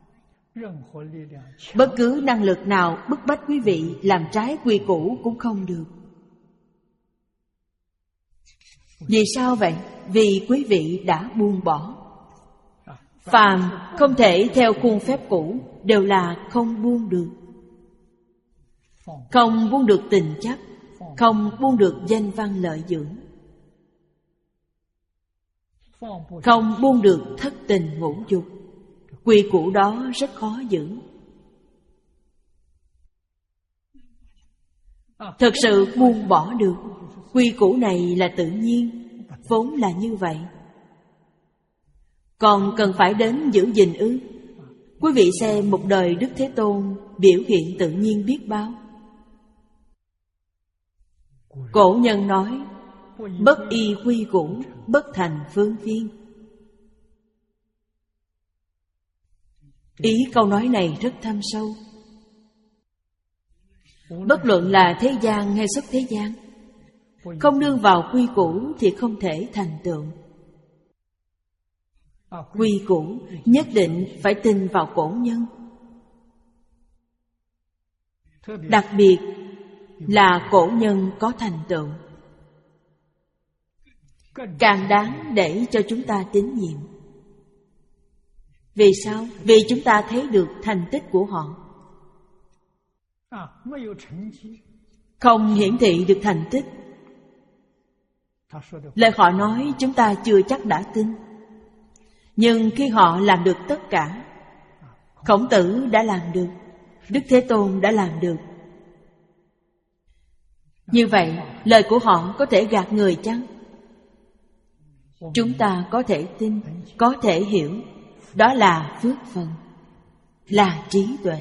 Bất cứ năng lực nào bức bách quý vị làm trái quy củ cũng không được. Vì sao vậy? Vì quý vị đã buông bỏ. Phàm không thể theo khuôn phép cũ đều là không buông được. Không buông được tình chấp, không buông được danh văn lợi dưỡng, không buông được thất tình ngũ dục. Quy củ đó rất khó giữ. Thực sự buông bỏ được, quy củ này là tự nhiên, vốn là như vậy. Còn cần phải đến giữ gìn ư? Quý vị xem một đời Đức Thế Tôn biểu hiện tự nhiên biết bao. Cổ nhân nói, bất y quy củ, bất thành phương viên. Ý câu nói này rất thâm sâu. Bất luận là thế gian hay xuất thế gian, không nương vào quy củ thì không thể thành tựu. Quy củ nhất định phải tin vào cổ nhân. Đặc biệt là cổ nhân có thành tựu, càng đáng để cho chúng ta tín nhiệm. Vì sao? Vì chúng ta thấy được thành tích của họ. Không hiển thị được thành tích, lời họ nói chúng ta chưa chắc đã tin. Nhưng khi họ làm được tất cả, Khổng Tử đã làm được, Đức Thế Tôn đã làm được, như vậy lời của họ có thể gạt người chăng? Chúng ta có thể tin, có thể hiểu. Đó là phước phần, là trí tuệ.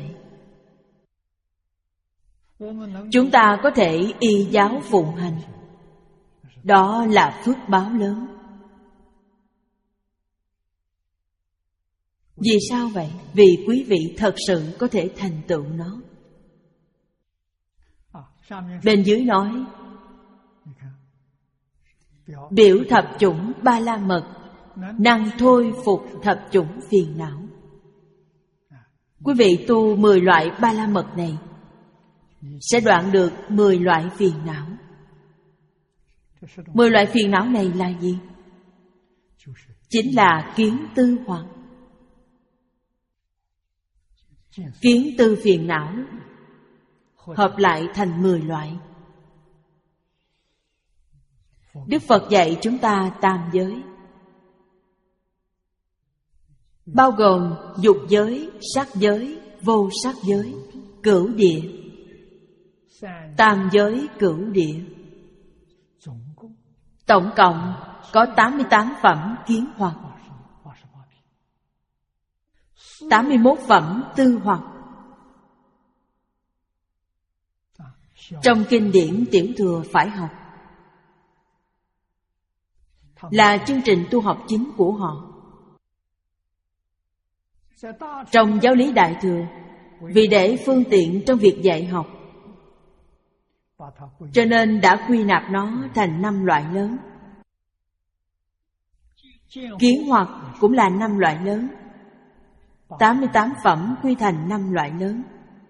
Chúng ta có thể y giáo phụng hành, đó là phước báo lớn. Vì sao vậy? Vì quý vị thật sự có thể thành tựu nó. Bên dưới nói, biểu thập chủng ba la mật, năng thôi phục thập chủng phiền não. Quý vị tu mười loại ba la mật này sẽ đoạn được mười loại phiền não. Mười loại phiền não này là gì? Chính là kiến tư hoặc. Kiến tư phiền não hợp lại thành mười loại. Đức Phật dạy chúng ta tam giới, bao gồm dục giới, sắc giới, vô sắc giới, cửu địa. Tam giới cửu địa Tổng cộng có tám mươi tám phẩm kiến hoặc, tám mươi mốt phẩm tư hoặc. Trong kinh điển Tiểu Thừa phải học, là chương trình tu học chính của họ. Trong giáo lý Đại Thừa, vì để phương tiện trong việc dạy học, cho nên đã quy nạp nó thành năm loại lớn. Kiến hoặc cũng là năm loại lớn, tám mươi tám phẩm quy thành năm loại lớn.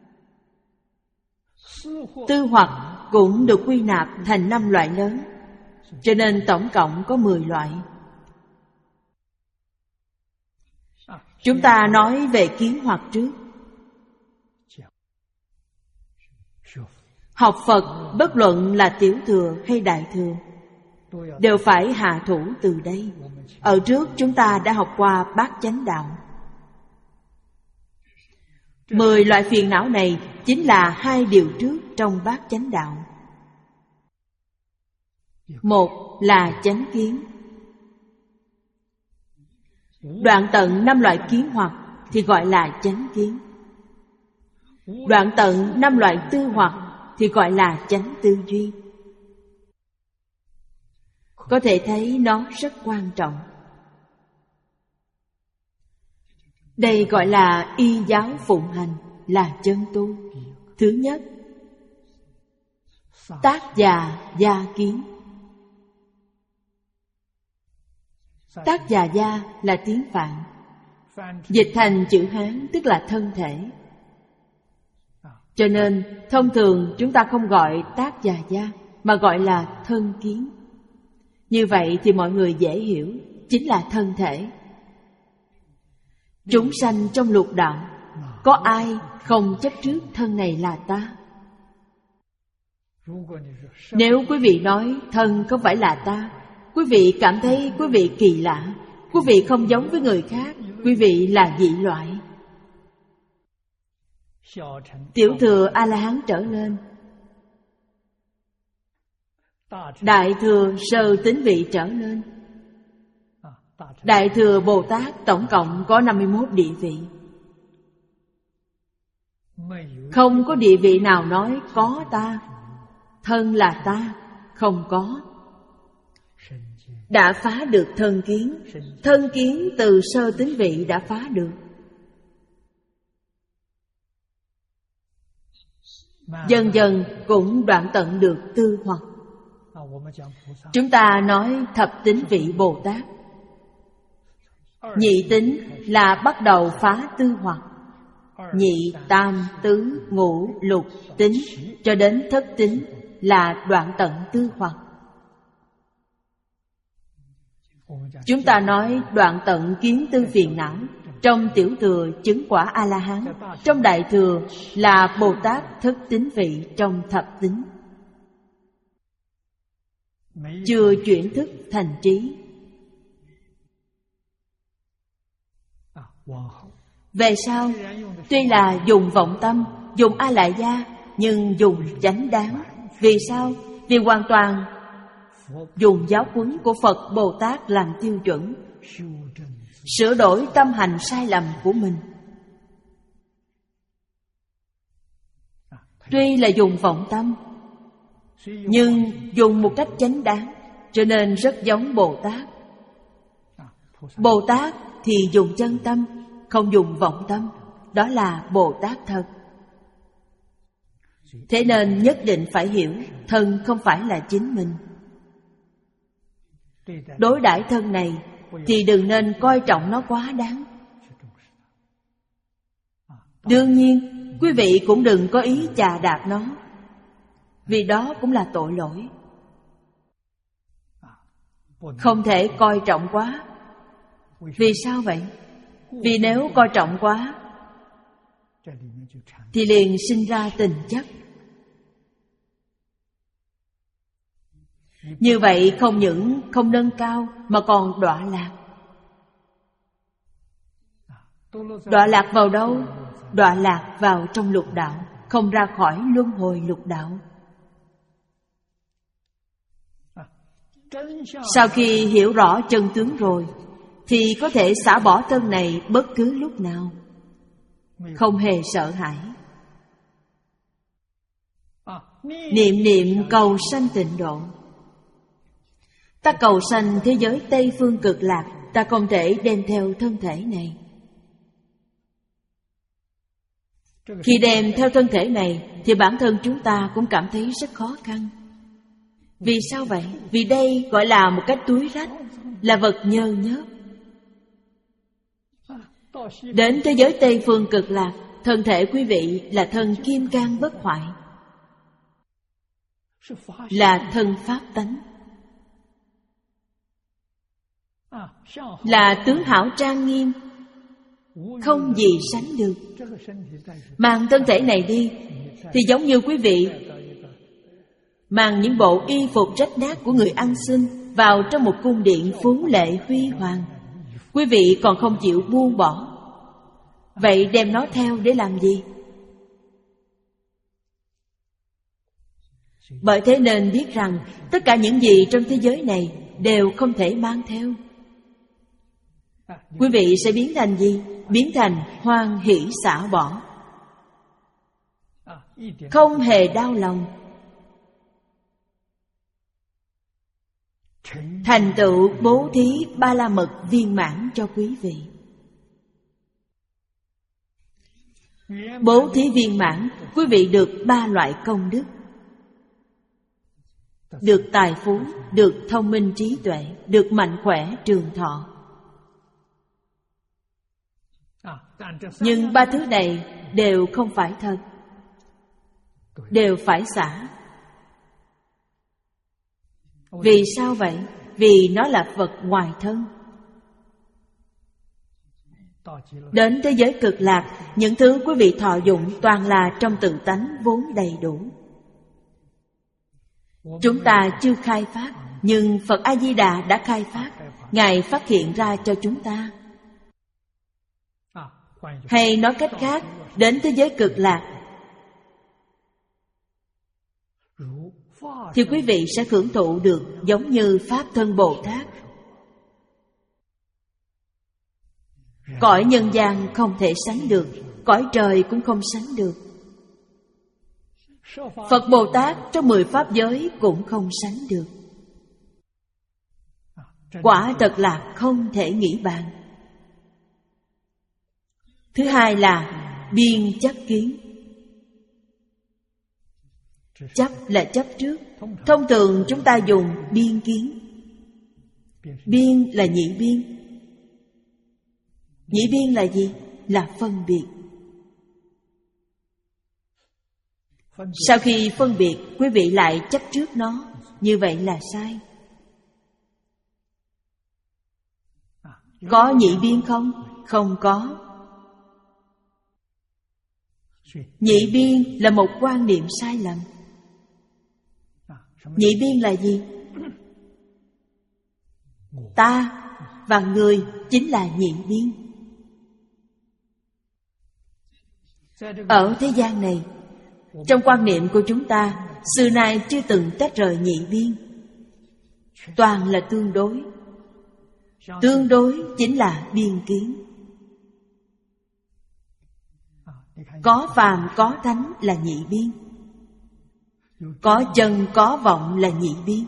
Tư hoặc cũng được quy nạp thành năm loại lớn, cho nên tổng cộng có mười loại. Chúng ta nói về kiến hoặc trước. Học Phật bất luận là Tiểu Thừa hay Đại Thừa đều phải hạ thủ từ đây. Ở trước chúng ta đã học qua Bát Chánh Đạo. Mười loại phiền não này chính là hai điều trước trong Bát Chánh Đạo. Một là chánh kiến. Đoạn tận năm loại kiến hoặc thì gọi là chánh kiến. Đoạn tận năm loại tư hoặc thì gọi là chánh tư duy. Có thể thấy nó rất quan trọng. Đây gọi là y giáo phụng hành, là chân tu. Thứ nhất, tác già gia kiến. Tác già gia là tiếng Phạn, dịch thành chữ Hán tức là thân thể. Cho nên thông thường chúng ta không gọi tác già gia mà gọi là thân kiến. Như vậy thì mọi người dễ hiểu, chính là thân thể. Chúng sanh trong lục đạo, có ai không chấp trước thân này là ta? Nếu quý vị nói thân không phải là ta, quý vị cảm thấy quý vị kỳ lạ, quý vị không giống với người khác, quý vị là dị loại. Tiểu Thừa A-la-hán trở lên, Đại Thừa Sơ Tín Vị trở lên, Đại Thừa Bồ Tát tổng cộng có năm mươi mốt địa vị. Không có địa vị nào nói có ta, thân là ta, không có. Đã phá được thân kiến. Thân kiến từ sơ tín vị đã phá được. Dần dần cũng đoạn tận được tư hoặc. Chúng ta nói thập tín vị Bồ Tát. Nhị tín là bắt đầu phá tư hoặc. Nhị, tam, tứ, ngũ, lục, tín cho đến thất tín là đoạn tận tư hoặc. Chúng ta nói đoạn tận kiến tư phiền não. Trong Tiểu Thừa chứng quả A-la-hán, trong Đại Thừa là Bồ Tát thất tín vị trong thập tín. Chưa chuyển thức thành trí. Về sau, tuy là dùng vọng tâm, dùng A-lại gia, nhưng dùng chánh đáng. Vì sao? Vì hoàn toàn dùng giáo huấn của Phật Bồ Tát làm tiêu chuẩn, sửa đổi tâm hành sai lầm của mình. Tuy là dùng vọng tâm, nhưng dùng một cách chánh đáng, cho nên rất giống Bồ Tát. Bồ Tát thì dùng chân tâm, không dùng vọng tâm. Đó là Bồ Tát thật. Thế nên nhất định phải hiểu thân không phải là chính mình. Đối đãi thân này thì đừng nên coi trọng nó quá đáng. Đương nhiên, quý vị cũng đừng có ý chà đạp nó, vì đó cũng là tội lỗi. Không thể coi trọng quá. Vì sao vậy? Vì nếu coi trọng quá thì liền sinh ra tình chấp. Như vậy không những không nâng cao mà còn đọa lạc. Đọa lạc vào đâu? Đọa lạc vào trong lục đạo, không ra khỏi luân hồi lục đạo. Sau khi hiểu rõ chân tướng rồi thì có thể xả bỏ thân này bất cứ lúc nào, không hề sợ hãi. Niệm niệm cầu sanh tịnh độ. Ta cầu sanh thế giới Tây Phương Cực Lạc, ta không thể đem theo thân thể này. Khi đem theo thân thể này thì bản thân chúng ta cũng cảm thấy rất khó khăn. Vì sao vậy? Vì đây gọi là một cái túi rách, là vật nhơ nhớp. Đến thế giới Tây Phương Cực Lạc, thân thể quý vị là thân kim cang bất hoại, là thân pháp tánh, là tướng hảo trang nghiêm, không gì sánh được. Mang thân thể này đi thì giống như quý vị mang những bộ y phục rách nát của người ăn xin vào trong một cung điện phú lệ huy hoàng. Quý vị còn không chịu buông bỏ. Vậy đem nó theo để làm gì? Bởi thế nên biết rằng tất cả những gì trong thế giới này đều không thể mang theo. Quý vị sẽ biến thành gì? Biến thành hoan hỷ xả bỏ, không hề đau lòng, thành tựu bố thí ba la mật viên mãn cho quý vị. Bố thí viên mãn, quý vị được ba loại công đức: được tài phú, được thông minh trí tuệ, được mạnh khỏe trường thọ. Nhưng ba thứ này đều không phải thật, đều phải xả. Vì sao vậy? Vì nó là vật ngoài thân. Đến thế giới Cực Lạc, những thứ quý vị thọ dụng toàn là trong tự tánh vốn đầy đủ. Chúng ta chưa khai phát, nhưng Phật A-di-đà đã khai phát. Ngài phát hiện ra cho chúng ta. Hay nói cách khác, đến thế giới Cực Lạc thì quý vị sẽ hưởng thụ được giống như Pháp Thân Bồ Tát. Cõi nhân gian không thể sánh được, cõi trời cũng không sánh được. Phật Bồ Tát trong mười pháp giới cũng không sánh được. Quả thật là không thể nghĩ bàn. Thứ hai là biên chấp kiến. Chấp là chấp trước. Thông thường chúng ta dùng biên kiến. Biên là nhị biên. Nhị biên là gì? Là phân biệt. Sau khi phân biệt, quý vị lại chấp trước nó. Như vậy là sai. Có nhị biên không? Không có. Nhị biên là một quan niệm sai lầm. Nhị biên là gì? Ta và người chính là nhị biên. Ở thế gian này, trong quan niệm của chúng ta, xưa nay chưa từng tách rời nhị biên. Toàn là tương đối. Tương đối chính là biên kiến. Có phàm có thánh là nhị biên. Có chân có vọng là nhị biên.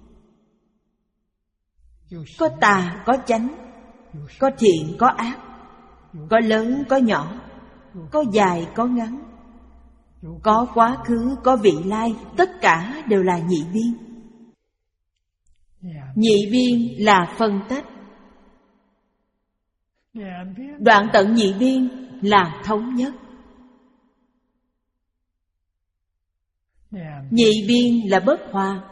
Có tà có chánh, có thiện có ác, có lớn có nhỏ, có dài có ngắn, có quá khứ có vị lai, tất cả đều là nhị biên. Nhị biên là phân tách. Đoạn tận nhị biên là thống nhất. Nhị biên là bất hòa.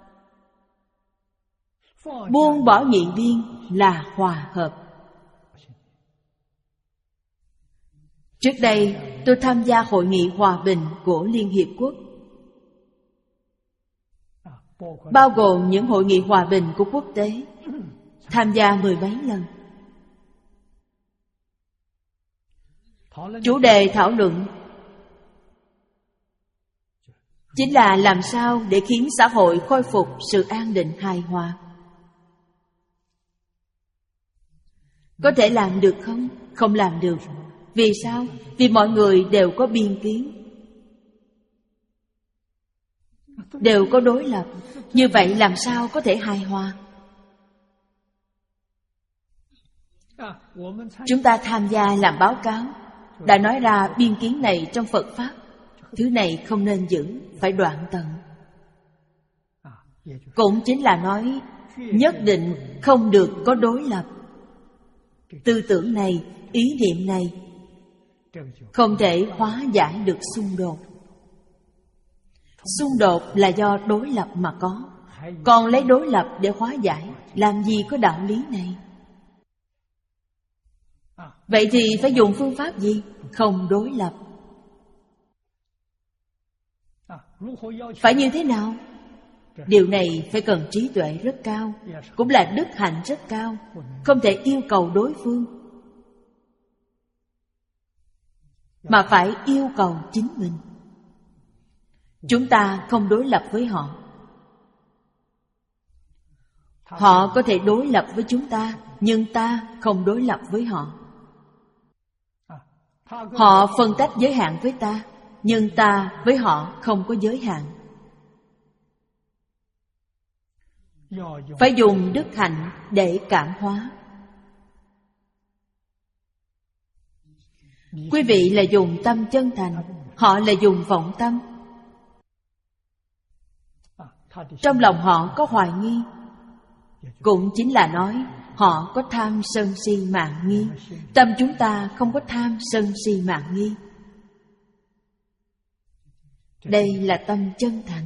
Buông bỏ nhị biên là hòa hợp. Trước đây tôi tham gia hội nghị hòa bình của Liên Hiệp Quốc, bao gồm những hội nghị hòa bình của quốc tế, tham gia mười mấy lần. Chủ đề thảo luận chính là làm sao để khiến xã hội khôi phục sự an định hài hòa. Có thể làm được không? Không làm được. Vì sao? Vì mọi người đều có biên kiến, đều có đối lập. Như vậy làm sao có thể hài hòa? Chúng ta tham gia làm báo cáo, đã nói ra biên kiến này trong Phật Pháp, thứ này không nên giữ, phải đoạn tận. Cũng chính là nói nhất định không được có đối lập. Tư tưởng này, ý niệm này không thể hóa giải được xung đột. Xung đột là do đối lập mà có, còn lấy đối lập để hóa giải, làm gì có đạo lý này? Vậy thì phải dùng phương pháp gì? Không đối lập. Phải như thế nào? Điều này phải cần trí tuệ rất cao, cũng là đức hạnh rất cao. Không thể yêu cầu đối phương, mà phải yêu cầu chính mình. Chúng ta không đối lập với họ, họ có thể đối lập với chúng ta, nhưng ta không đối lập với họ. Họ phân tách giới hạn với ta, nhưng ta với họ không có giới hạn. Phải dùng đức hạnh để cảm hóa. Quý vị là dùng tâm chân thành, họ là dùng vọng tâm. Trong lòng họ có hoài nghi, cũng chính là nói họ có tham sân si mạn nghi. Tâm chúng ta không có tham sân si mạn nghi. Đây là tâm chân thành.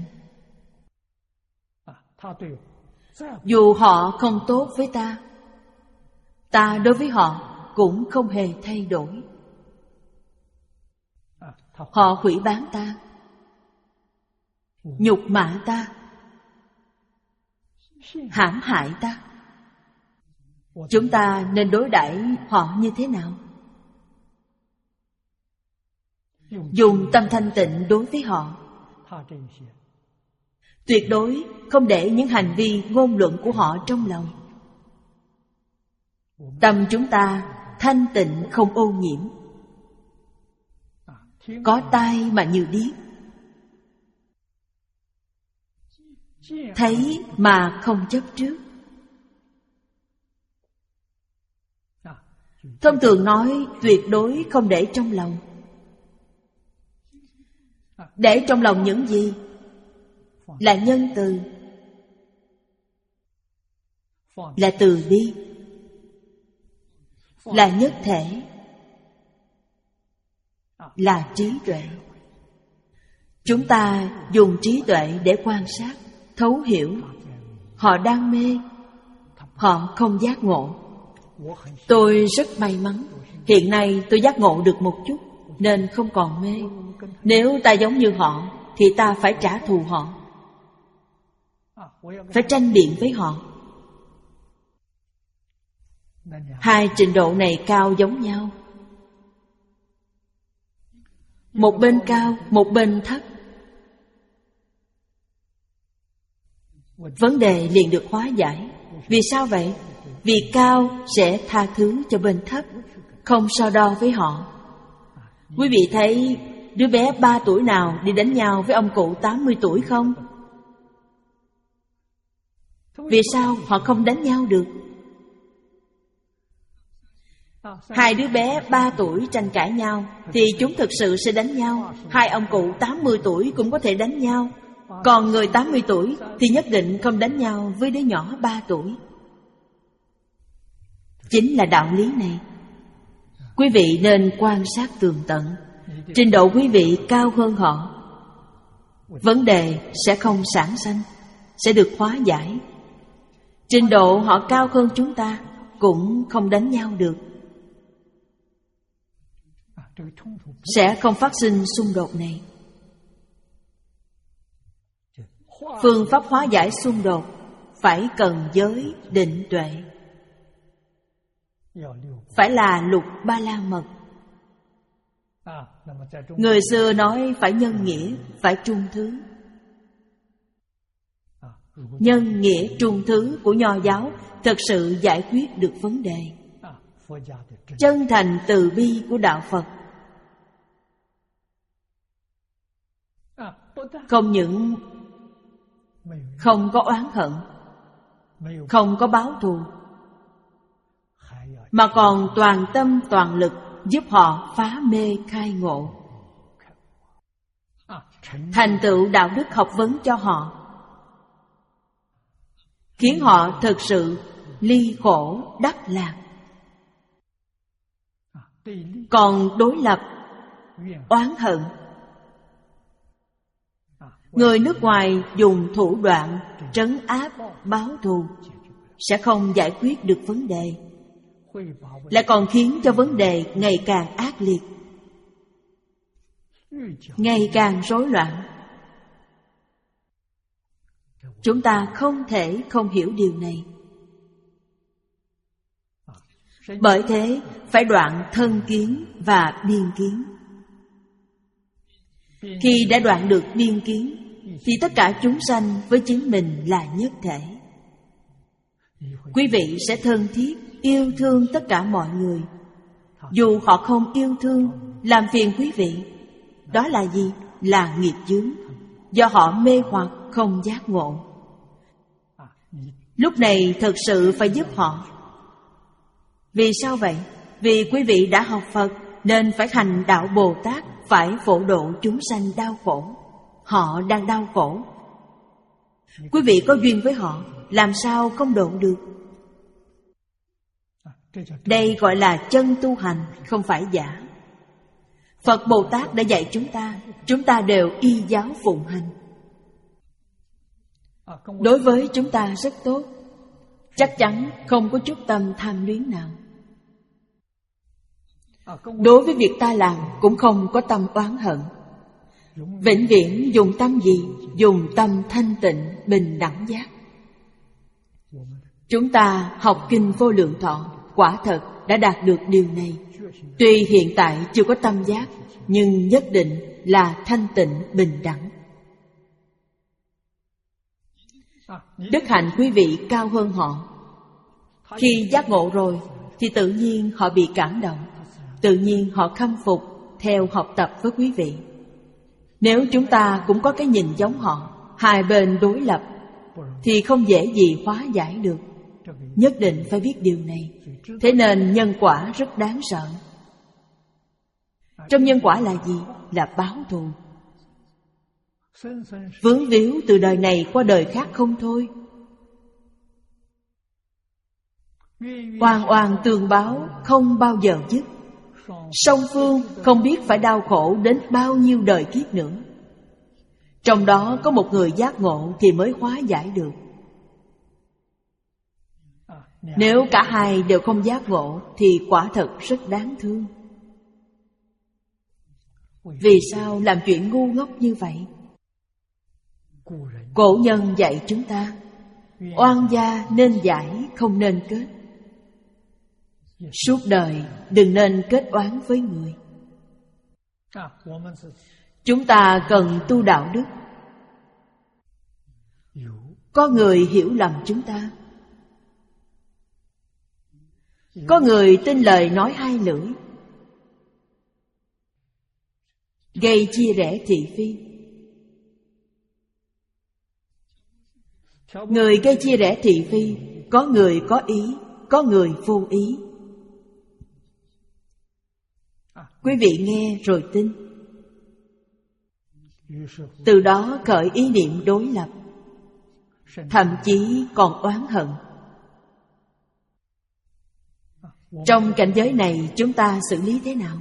Dù họ không tốt với ta, ta đối với họ cũng không hề thay đổi. Họ hủy báng ta, nhục mạ ta, hãm hại ta, chúng ta nên đối đãi họ như thế nào? Dùng tâm thanh tịnh đối với họ, tuyệt đối không để những hành vi ngôn luận của họ trong lòng. Tâm chúng ta thanh tịnh không ô nhiễm, có tai mà như điếc, thấy mà không chấp trước. Thông thường nói tuyệt đối không để trong lòng. Để trong lòng những gì? Là nhân từ, là từ bi, là nhất thể, là trí tuệ. Chúng ta dùng trí tuệ để quan sát, thấu hiểu. Họ đang mê, họ không giác ngộ. Tôi rất may mắn, hiện nay tôi giác ngộ được một chút, nên không còn mê. Nếu ta giống như họ, thì ta phải trả thù họ, phải tranh biện với họ. Hai trình độ này cao giống nhau, một bên cao, một bên thấp. Vấn đề liền được hóa giải. Vì sao vậy? Vì cao sẽ tha thứ cho bên thấp, không so đo với họ. Quý vị thấy đứa bé ba tuổi nào đi đánh nhau với ông cụ tám mươi tuổi không? Vì sao họ không đánh nhau được? Hai đứa bé ba tuổi tranh cãi nhau thì chúng thực sự sẽ đánh nhau. Hai ông cụ tám mươi tuổi cũng có thể đánh nhau. Còn người tám mươi tuổi thì nhất định không đánh nhau với đứa nhỏ ba tuổi. Chính là đạo lý này. Quý vị nên quan sát tường tận. Trình độ quý vị cao hơn họ, vấn đề sẽ không sản sanh, sẽ được hóa giải. Trình độ họ cao hơn chúng ta cũng không đánh nhau được, sẽ không phát sinh xung đột này. Phương pháp hóa giải xung đột phải cần giới định tuệ, phải là lục ba la mật. Người xưa nói phải nhân nghĩa, phải trung thứ. Nhân nghĩa trung thứ của Nho giáo thực sự giải quyết được vấn đề. chân thành từ bi của đạo Phật. Không những không có oán hận, không có báo thù, mà còn toàn tâm toàn lực giúp họ phá mê khai ngộ, thành tựu đạo đức học vấn cho họ, khiến họ thực sự ly khổ đắc lạc. Còn đối lập oán hận, người nước ngoài dùng thủ đoạn trấn áp báo thù sẽ không giải quyết được vấn đề, lại còn khiến cho vấn đề ngày càng ác liệt, ngày càng rối loạn. Chúng ta không thể không hiểu điều này. Bởi thế phải đoạn thân kiến và biên kiến. Khi đã đoạn được biên kiến thì tất cả chúng sanh với chính mình là nhất thể. Quý vị sẽ thân thiết yêu thương tất cả mọi người, dù họ không yêu thương, làm phiền quý vị. Đó là gì? Là nghiệp chướng, do họ mê hoặc không giác ngộ. Lúc này thật sự phải giúp họ. Vì sao vậy? Vì quý vị đã học Phật nên phải hành đạo Bồ Tát, phải phổ độ chúng sanh đau khổ. Họ đang đau khổ, quý vị có duyên với họ, làm sao không độ được? Đây gọi là chân tu hành, không phải giả. Phật Bồ Tát đã dạy chúng ta, chúng ta đều y giáo phụng hành. Đối với chúng ta rất tốt, chắc chắn không có chút tâm tham luyến nào. Đối với việc ta làm cũng không có tâm oán hận. Vĩnh viễn dùng tâm gì? Dùng tâm thanh tịnh, bình đẳng giác. Chúng ta học Kinh Vô Lượng Thọ quả thật đã đạt được điều này. Tuy hiện tại chưa có tâm giác, nhưng nhất định là thanh tịnh, bình đẳng. Đức hạnh quý vị cao hơn họ. Khi giác ngộ rồi thì tự nhiên họ bị cảm động, tự nhiên họ khâm phục, theo học tập với quý vị. Nếu chúng ta cũng có cái nhìn giống họ, hai bên đối lập, thì không dễ gì hóa giải được. Nhất định phải biết điều này. Thế nên nhân quả rất đáng sợ. Trong nhân quả là gì? Là báo thù. Vướng víu từ đời này qua đời khác không thôi. Oan oan tương báo không bao giờ dứt. Song phương không biết phải đau khổ đến bao nhiêu đời kiếp nữa. Trong đó có một người giác ngộ thì mới hóa giải được. Nếu cả hai đều không giác ngộ thì quả thật rất đáng thương. Vì sao làm chuyện ngu ngốc như vậy? Cổ nhân dạy chúng ta, oan gia nên giải, không nên kết. Suốt đời đừng nên kết oán với người. Chúng ta cần tu đạo đức. Có người hiểu lầm chúng ta, có người tin lời nói hai lưỡi, gây chia rẽ thị phi. Người gây chia rẽ thị phi, có người có ý, có người vô ý. Quý vị nghe rồi tin, từ đó khởi ý niệm đối lập, thậm chí còn oán hận. Trong cảnh giới này chúng ta xử lý thế nào?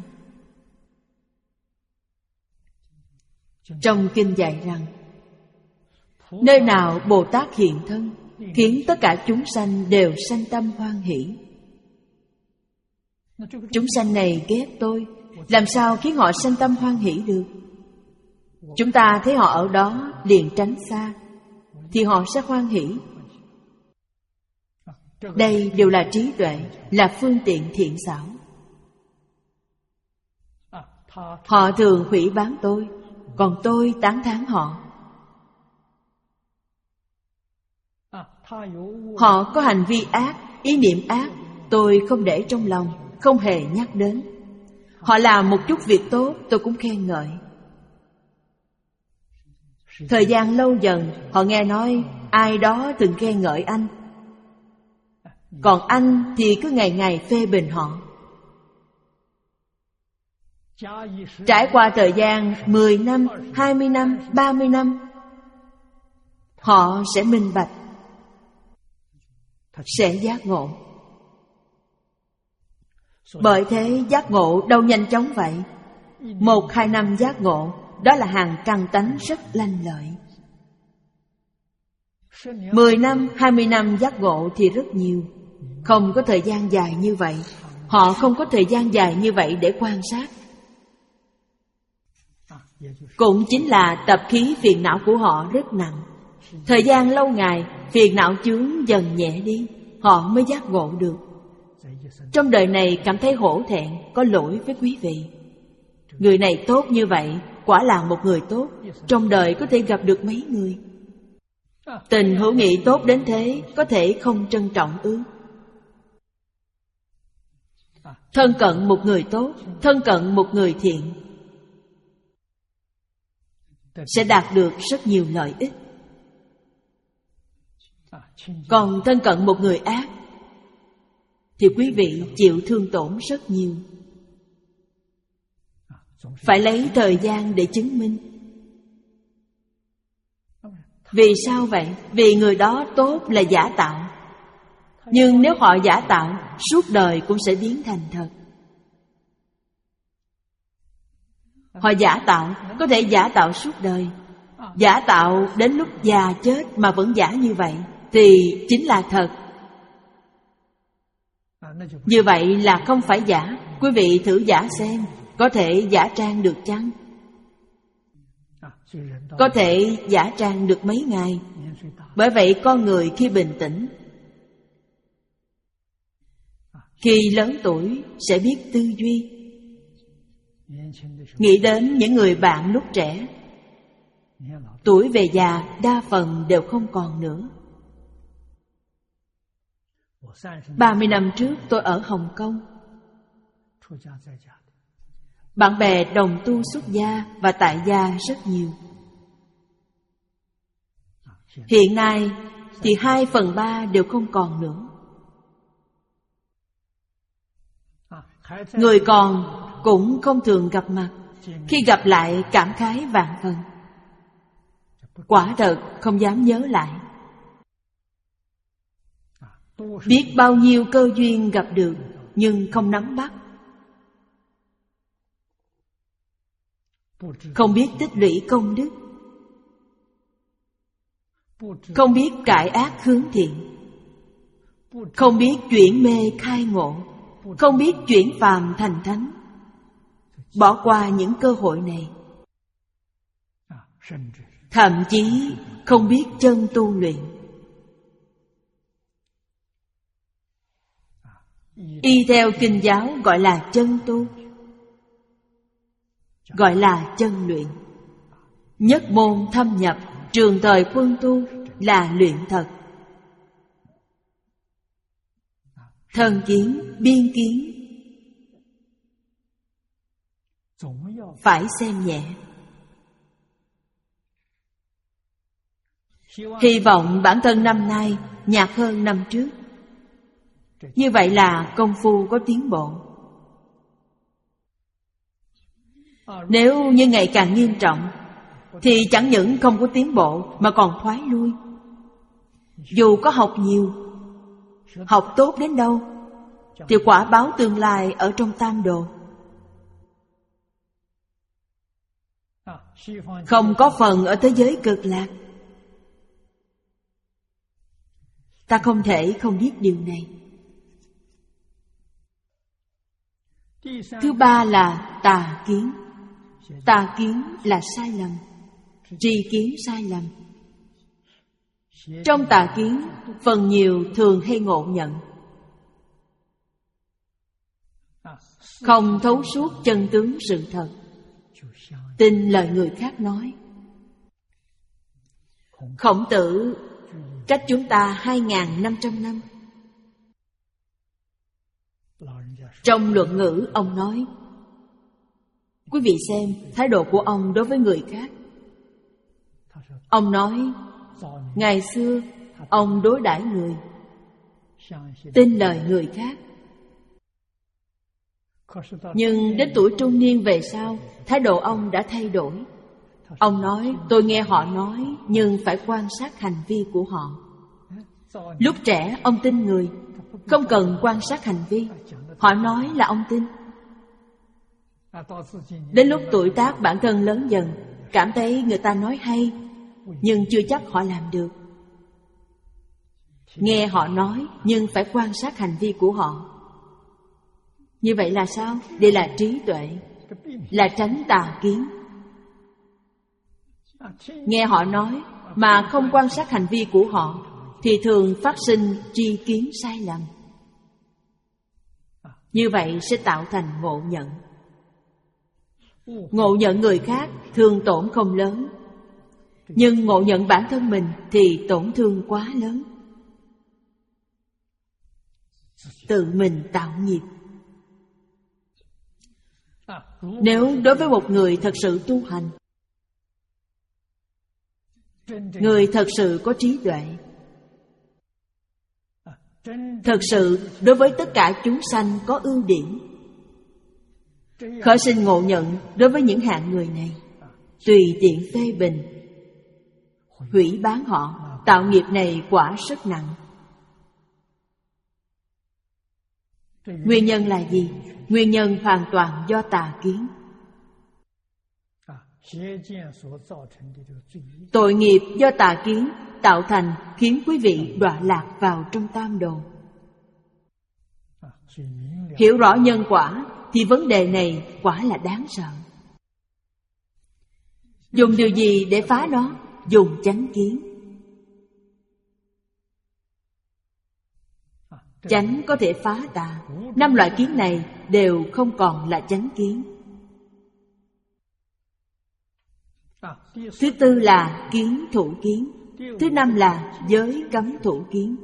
Trong kinh dạy rằng, nơi nào Bồ Tát hiện thân, khiến tất cả chúng sanh đều sanh tâm hoan hỷ. Chúng sanh này ghét tôi, làm sao khiến họ sanh tâm hoan hỷ được? Chúng ta thấy họ ở đó liền tránh xa, thì họ sẽ hoan hỷ. Đây đều là trí tuệ, là phương tiện thiện xảo. Họ thường hủy bán tôi, còn tôi tán thán họ. Họ có hành vi ác, ý niệm ác, tôi không để trong lòng, không hề nhắc đến. Họ làm một chút việc tốt, tôi cũng khen ngợi. Thời gian lâu dần, họ nghe nói ai đó từng khen ngợi anh, còn anh thì cứ ngày ngày phê bình họ. Trải qua thời gian mười năm, hai mươi năm, ba mươi năm, họ sẽ minh bạch, sẽ giác ngộ. Bởi thế giác ngộ đâu nhanh chóng vậy. Một hai năm giác ngộ, đó là hàng căn tánh rất lanh lợi. Mười năm, hai mươi năm giác ngộ thì rất nhiều. Không có thời gian dài như vậy. Họ không có thời gian dài như vậy để quan sát. Cũng chính là tập khí phiền não của họ rất nặng. Thời gian lâu ngày, phiền não chướng dần nhẹ đi, họ mới giác ngộ được. Trong đời này cảm thấy hổ thẹn, có lỗi với quý vị. Người này tốt như vậy, quả là một người tốt. Trong đời có thể gặp được mấy người. Tình hữu nghị tốt đến thế, có thể không trân trọng ư? Thân cận một người tốt, thân cận một người thiện, sẽ đạt được rất nhiều lợi ích. Còn thân cận một người ác thì quý vị chịu thương tổn rất nhiều. Phải lấy thời gian để chứng minh. Vì sao vậy? Vì người đó tốt là giả tạo. Nhưng nếu họ giả tạo, suốt đời cũng sẽ biến thành thật. Họ giả tạo, có thể giả tạo suốt đời. Giả tạo đến lúc già chết mà vẫn giả như vậy thì chính là thật. Như vậy là không phải giả. Quý vị thử giả xem, có thể giả trang được chăng? Có thể giả trang được mấy ngày. Bởi vậy con người khi bình tĩnh, khi lớn tuổi sẽ biết tư duy. Nghĩ đến những người bạn lúc trẻ, tuổi về già đa phần đều không còn nữa. Ba mươi năm trước tôi ở Hồng Kông. Bạn bè đồng tu xuất gia và tại gia rất nhiều. Hiện nay thì hai phần ba đều không còn nữa. Người còn cũng không thường gặp mặt. Khi gặp lại cảm khái vạn phần. Quả thật không dám nhớ lại. Biết bao nhiêu cơ duyên gặp được, nhưng không nắm bắt. Không biết tích lũy công đức, không biết cải ác hướng thiện, không biết chuyển mê khai ngộ, không biết chuyển phàm thành thánh. Bỏ qua những cơ hội này. Thậm chí không biết chân tu luyện. Y theo kinh giáo gọi là chân tu, gọi là chân luyện. Nhất môn thâm nhập, trường thời quân tu là luyện thật. Thân kiến, biên kiến phải xem nhẹ. Hy vọng bản thân năm nay nhạt hơn năm trước. Như vậy là công phu có tiến bộ. Nếu như ngày càng nghiêm trọng thì chẳng những không có tiến bộ mà còn thoái lui. Dù có học nhiều, học tốt đến đâu thì quả báo tương lai ở trong tam đồ. Không có phần ở thế giới cực lạc. Ta không thể không biết điều này. Thứ ba là tà kiến. Tà kiến là sai lầm, tri kiến sai lầm. Trong tà kiến, phần nhiều thường hay ngộ nhận, không thấu suốt chân tướng sự thật, tin lời người khác nói. Khổng Tử cách chúng ta hai nghìn năm trăm năm. Trong luận ngữ ông nói, quý vị xem thái độ của ông đối với người khác. Ông nói, ngày xưa ông đối đãi người, tin lời người khác. Nhưng đến tuổi trung niên về sau, thái độ ông đã thay đổi. Ông nói, tôi nghe họ nói, nhưng phải quan sát hành vi của họ. Lúc trẻ ông tin người, không cần quan sát hành vi. Họ nói là ông tin. Đến lúc tuổi tác bản thân lớn dần, cảm thấy người ta nói hay, nhưng chưa chắc họ làm được. Nghe họ nói, nhưng phải quan sát hành vi của họ. Như vậy là sao? Đây là trí tuệ, là tránh tà kiến. Nghe họ nói mà không quan sát hành vi của họ thì thường phát sinh tri kiến sai lầm. Như vậy sẽ tạo thành ngộ nhận. Ngộ nhận người khác thương tổn không lớn, nhưng ngộ nhận bản thân mình thì tổn thương quá lớn. Tự mình tạo nghiệp. Nếu đối với một người thật sự tu hành, người thật sự có trí tuệ, thật sự đối với tất cả chúng sanh có ưu điểm, khởi sinh ngộ nhận đối với những hạng người này, tùy tiện phê bình, hủy bán họ, tạo nghiệp này quả rất nặng. Nguyên nhân là gì? Nguyên nhân hoàn toàn do tà kiến. Tội nghiệp do tà kiến tạo thành khiến quý vị đọa lạc vào trong tam đồ. Hiểu rõ nhân quả thì vấn đề này quả là đáng sợ. Dùng điều gì để phá nó? Dùng chánh kiến. Chánh có thể phá tà. Năm loại kiến này đều không còn là chánh kiến. Thứ tư là kiến thủ kiến. Thứ năm là giới cấm thủ kiến.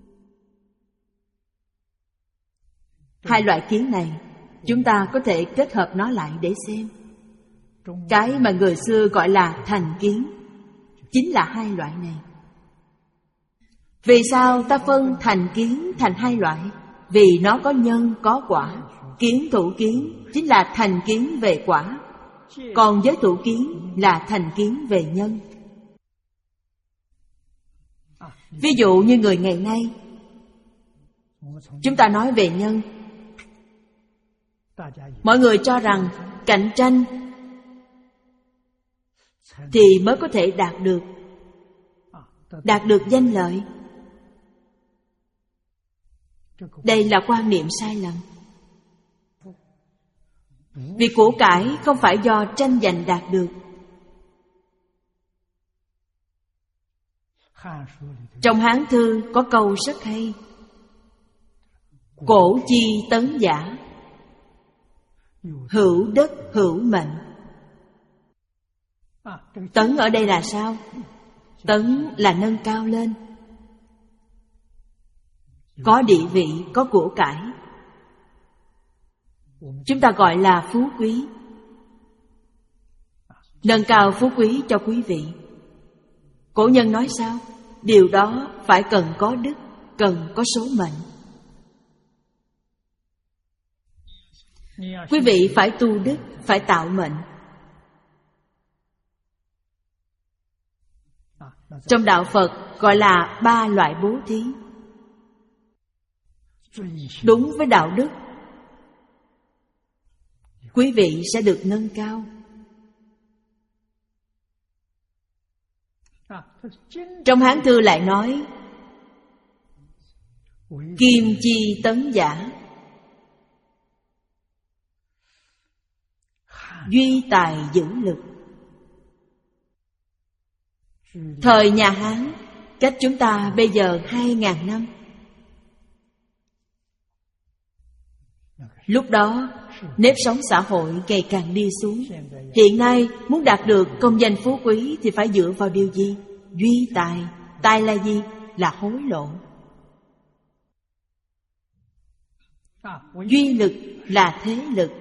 Hai loại kiến này chúng ta có thể kết hợp nó lại để xem. Cái mà người xưa gọi là thành kiến chính là hai loại này. Vì sao ta phân thành kiến thành hai loại? Vì nó có nhân có quả. Kiến thủ kiến chính là thành kiến về quả, còn giới thủ kiến là thành kiến về nhân. Ví dụ như người ngày nay, chúng ta nói về nhân. Mọi người cho rằng cạnh tranh thì mới có thể đạt được Đạt được danh lợi. Đây là quan niệm sai lầm. Vì của cải không phải do tranh giành đạt được. Trong Hán Thư có câu rất hay: cổ chi tấn giả, hữu đất hữu mệnh. Tấn ở đây là sao? Tấn là nâng cao lên, có địa vị, có của cải. Chúng ta gọi là phú quý. Nâng cao phú quý cho quý vị. Cổ nhân nói sao? Điều đó phải cần có đức, cần có số mệnh. Quý vị phải tu đức, phải tạo mệnh. Trong đạo Phật gọi là ba loại bố thí. Đúng với đạo đức, quý vị sẽ được nâng cao. Trong Hán Thư lại nói: kim chi tấn giả, duy tài giữ lực. Thời nhà Hán, cách chúng ta bây giờ hai ngàn năm. Lúc đó, nếp sống xã hội ngày càng đi xuống. Hiện nay, muốn đạt được công danh phú quý thì phải dựa vào điều gì? Duy tài. Tài là gì? Là hối lộ. Duy lực là thế lực.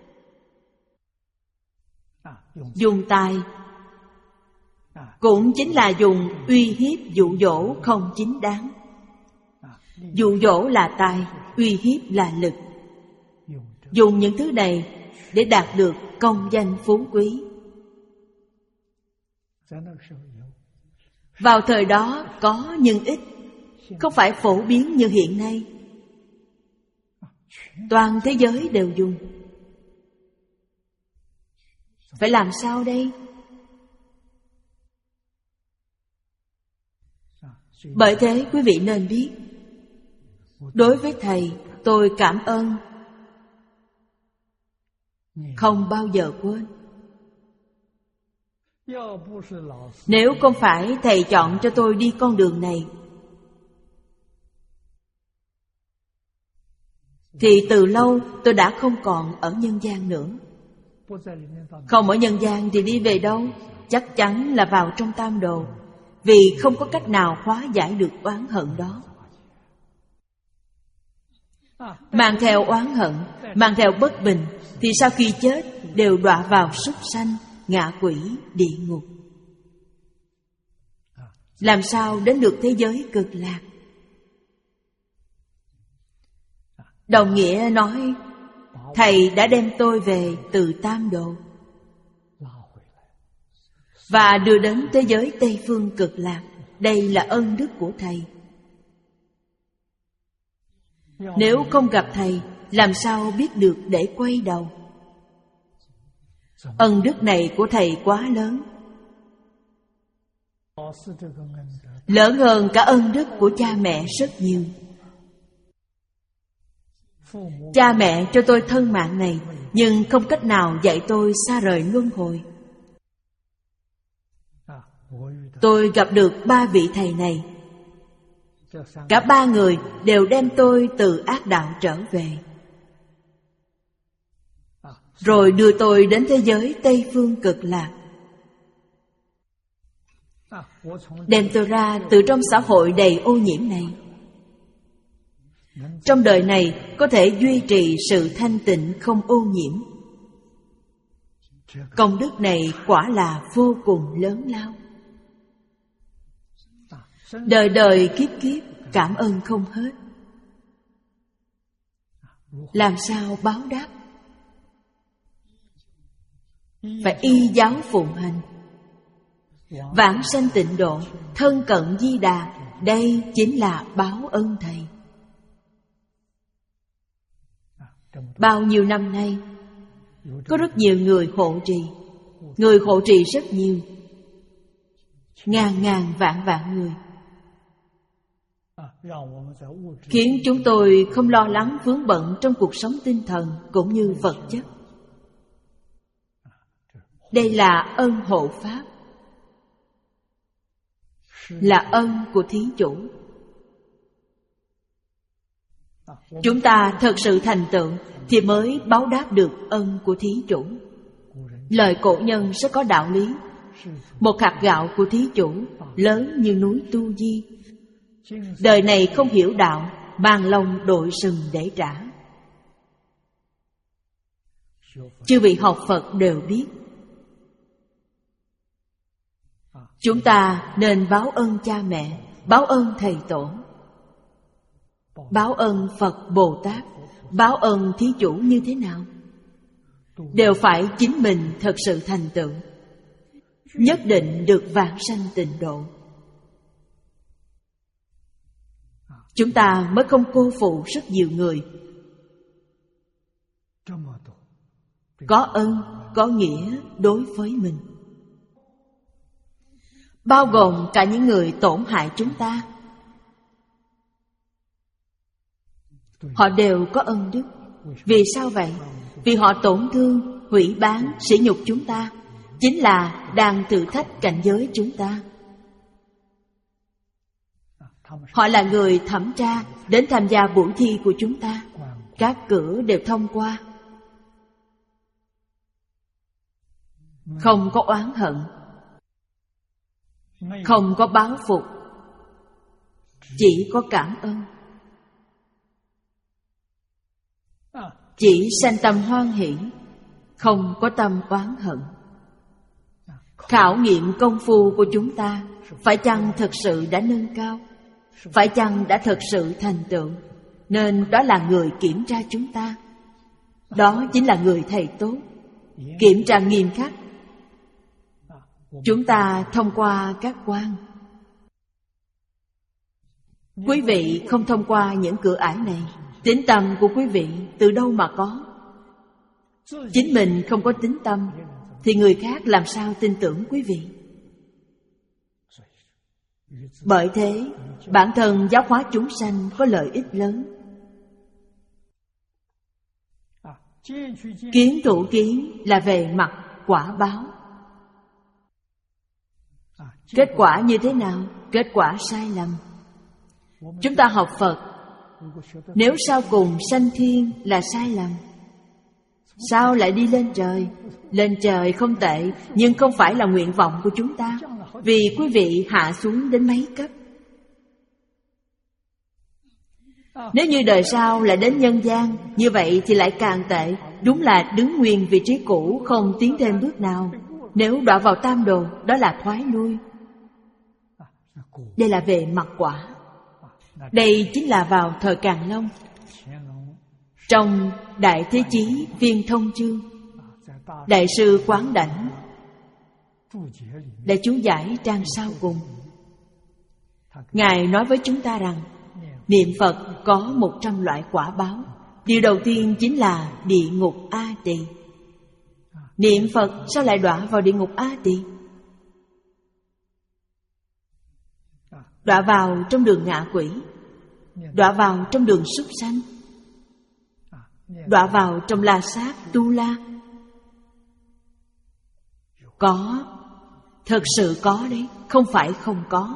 Dùng tài cũng chính là dùng uy hiếp dụ dỗ không chính đáng. Dụ dỗ là tài, uy hiếp là lực. Dùng những thứ này để đạt được công danh phú quý. Vào thời đó có nhưng ít, không phải phổ biến như hiện nay. Toàn thế giới đều dùng. Phải làm sao đây? Bởi thế quý vị nên biết, đối với Thầy tôi cảm ơn không bao giờ quên. Nếu không phải Thầy chọn cho tôi đi con đường này, thì từ lâu tôi đã không còn ở nhân gian nữa. Không ở nhân gian thì đi về đâu? Chắc chắn là vào trong tam đồ, vì không có cách nào hóa giải được oán hận đó. Mang theo oán hận, mang theo bất bình, thì sau khi chết đều đọa vào súc sanh, ngạ quỷ, địa ngục. Làm sao đến được thế giới cực lạc? Đồng nghĩa nói, Thầy đã đem tôi về từ tam đồ và đưa đến thế giới Tây Phương cực lạc. Đây là ân đức của Thầy. Nếu không gặp Thầy, làm sao biết được để quay đầu? Ân đức này của Thầy quá lớn, lớn hơn cả ân đức của cha mẹ rất nhiều. Cha mẹ cho tôi thân mạng này, nhưng không cách nào dạy tôi xa rời luân hồi. Tôi gặp được ba vị Thầy này. Cả ba người đều đem tôi từ ác đạo trở về, rồi đưa tôi đến thế giới Tây Phương cực lạc, đem tôi ra từ trong xã hội đầy ô nhiễm này. Trong đời này có thể duy trì sự thanh tịnh không ô nhiễm. Công đức này quả là vô cùng lớn lao. Đời đời kiếp kiếp cảm ơn không hết. Làm sao báo đáp? Phải y giáo phụng hành, vãng sanh tịnh độ, thân cận Di Đà. Đây chính là báo ân Thầy. Bao nhiêu năm nay, có rất nhiều người hộ trì. Người hộ trì rất nhiều, ngàn ngàn vạn vạn người, khiến chúng tôi không lo lắng vướng bận trong cuộc sống tinh thần cũng như vật chất. Đây là ân hộ pháp, là ân của Thí Chủ. Chúng ta thật sự thành tựu thì mới báo đáp được ân của Thí Chủ. Lời cổ nhân sẽ có đạo lý. Một hạt gạo của Thí Chủ lớn như núi Tu Di. Đời này không hiểu đạo, mang lòng đội sừng để trả. Chư vị học Phật đều biết, chúng ta nên báo ơn cha mẹ, báo ơn thầy tổ, báo ơn Phật Bồ Tát, báo ơn Thí Chủ như thế nào? Đều phải chính mình thật sự thành tựu, nhất định được vãng sanh tịnh độ. Chúng ta mới không cô phụ rất nhiều người có ân, có nghĩa đối với mình, bao gồm cả những người tổn hại chúng ta. Họ đều có ân đức. Vì sao vậy? Vì họ tổn thương, hủy báng, sỉ nhục chúng ta, chính là đang thử thách cảnh giới chúng ta. Họ là người thẩm tra, đến tham gia buổi thi của chúng ta. Các cửa đều thông qua, không có oán hận, không có báo phục, chỉ có cảm ơn. chỉ sanh tâm hoan hỷ, không có tâm oán hận. Khảo nghiệm công phu của chúng ta phải chăng thực sự đã nâng cao, phải chăng đã thực sự thành tựu, nên đó là người kiểm tra chúng ta. Đó chính là người thầy tốt, kiểm tra nghiêm khắc. Chúng ta thông qua các quan. Quý vị không thông qua những cửa ải này, tín tâm của quý vị từ đâu mà có? Chính mình không có tín tâm thì người khác làm sao tin tưởng quý vị? Bởi thế, bản thân giáo hóa chúng sanh có lợi ích lớn. Kiến thủ kiến là về mặt quả báo. Kết quả như thế nào? Kết quả sai lầm. Chúng ta học Phật, nếu sau cùng sanh thiên là sai lầm, sao lại đi lên trời? Lên trời không tệ, nhưng không phải là nguyện vọng của chúng ta, vì quý vị hạ xuống đến mấy cấp. Nếu như đời sau lại đến nhân gian, như vậy thì lại càng tệ. Đúng là đứng nguyên vị trí cũ, không tiến thêm bước nào. Nếu đọa vào tam đồ, đó là thoái lui. Đây là về mặt quả. Đây chính là vào thời Càn Long. Trong Đại Thế Chí Viên Thông Chương, Đại sư Quán Đảnh đã chú giải trang sau cùng. Ngài nói với chúng ta rằng niệm Phật có một trăm loại quả báo. Điều đầu tiên chính là địa ngục A Tỳ. Niệm Phật sao lại đọa vào địa ngục A Tỳ? Đọa vào trong đường ngạ quỷ, đọa vào trong đường súc sanh, đọa vào trong la sát tu la. Có, thật sự có đấy, không phải không có.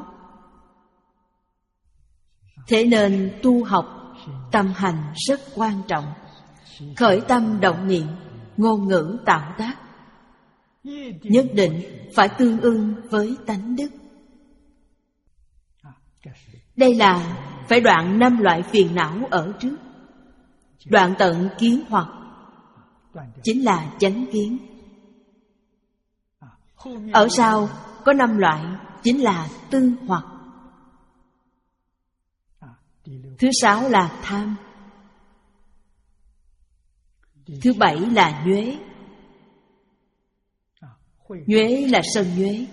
Thế nên tu học, tâm hành rất quan trọng. Khởi tâm động niệm, ngôn ngữ tạo tác, nhất định phải tương ưng với tánh đức. Đây là phải đoạn năm loại phiền não ở trước. Đoạn tận kiến hoặc chính là chánh kiến. Ở sau có năm loại chính là tư hoặc. Thứ sáu là tham. Thứ bảy là nhuế. Nhuế là sân nhuế.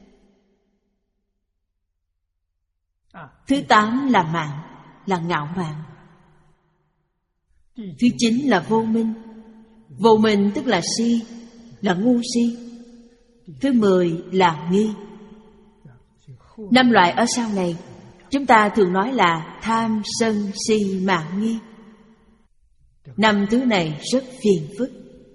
Thứ tám là mạn, là ngạo mạn. Thứ chín là vô minh. Vô minh tức là si, là ngu si. Thứ mười là nghi. Năm loại ở sau này chúng ta thường nói là tham, sân, si, mạn, nghi. Năm thứ này rất phiền phức.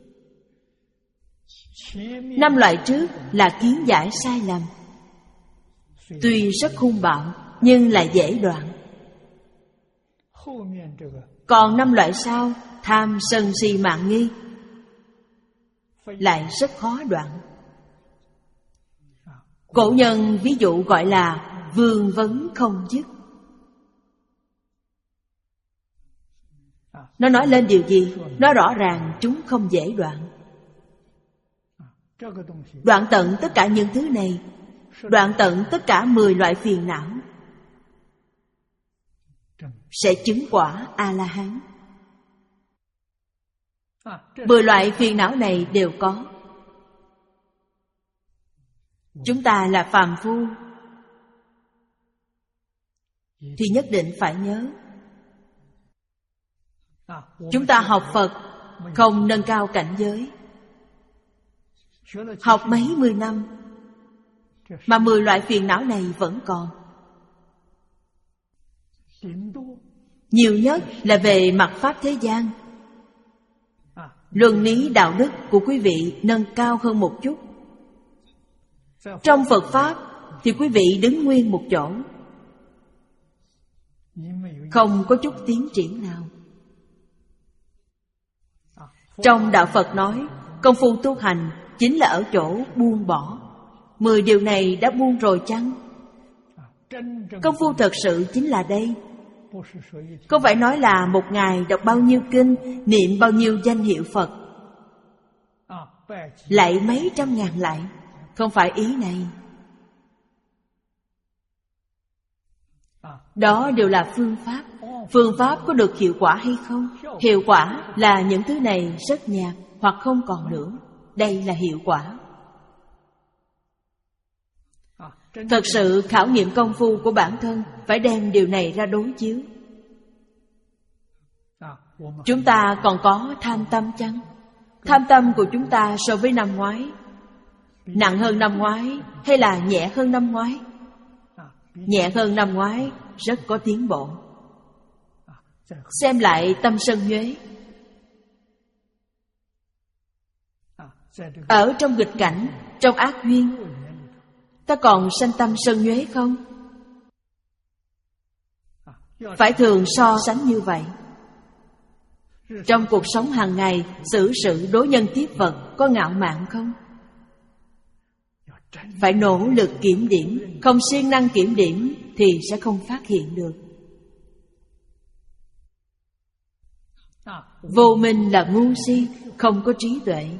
Năm loại trước là kiến giải sai lầm, tuy rất hung bạo nhưng lại dễ đoạn. Còn năm loại sau, tham, sân, si, mạn, nghi, lại rất khó đoạn. Cổ nhân ví dụ gọi là vương vấn không dứt. Nó nói lên điều gì? Nó rõ ràng chúng không dễ đoạn. Đoạn tận tất cả những thứ này, đoạn tận tất cả mười loại phiền não, sẽ chứng quả A-la-hán. Mười loại phiền não này đều có. Chúng ta là phàm phu thì nhất định phải nhớ. Chúng ta học Phật không nâng cao cảnh giới, học mấy mươi năm mà mười loại phiền não này vẫn còn. Nhiều nhất là về mặt pháp thế gian. Luân lý đạo đức của quý vị nâng cao hơn một chút. Trong Phật Pháp thì quý vị đứng nguyên một chỗ, không có chút tiến triển nào. Trong Đạo Phật nói, công phu tu hành chính là ở chỗ buông bỏ. Mười điều này đã buông rồi chăng? Công phu thật sự chính là đây. Không phải nói là một ngày đọc bao nhiêu kinh, niệm bao nhiêu danh hiệu Phật, lạy mấy trăm ngàn lạy. Không phải ý này. Đó đều là phương pháp. Phương pháp có được hiệu quả hay không? Hiệu quả là những thứ này rất nhạt hoặc không còn nữa. Đây là hiệu quả. Thật sự khảo nghiệm công phu của bản thân, phải đem điều này ra đối chiếu. Chúng ta còn có tham tâm chăng? Tham tâm của chúng ta so với năm ngoái nặng hơn năm ngoái hay là nhẹ hơn năm ngoái? Nhẹ hơn năm ngoái, rất có tiến bộ. Xem lại tâm sân nhuế. Ở trong nghịch cảnh, trong ác duyên, ta còn sanh tâm sân nhuế không? Phải thường so sánh như vậy. Trong cuộc sống hàng ngày, xử sự đối nhân tiếp vật có ngạo mạn không? Phải nỗ lực kiểm điểm. Không siêng năng kiểm điểm thì sẽ không phát hiện được. Vô minh là ngu si, không có trí tuệ.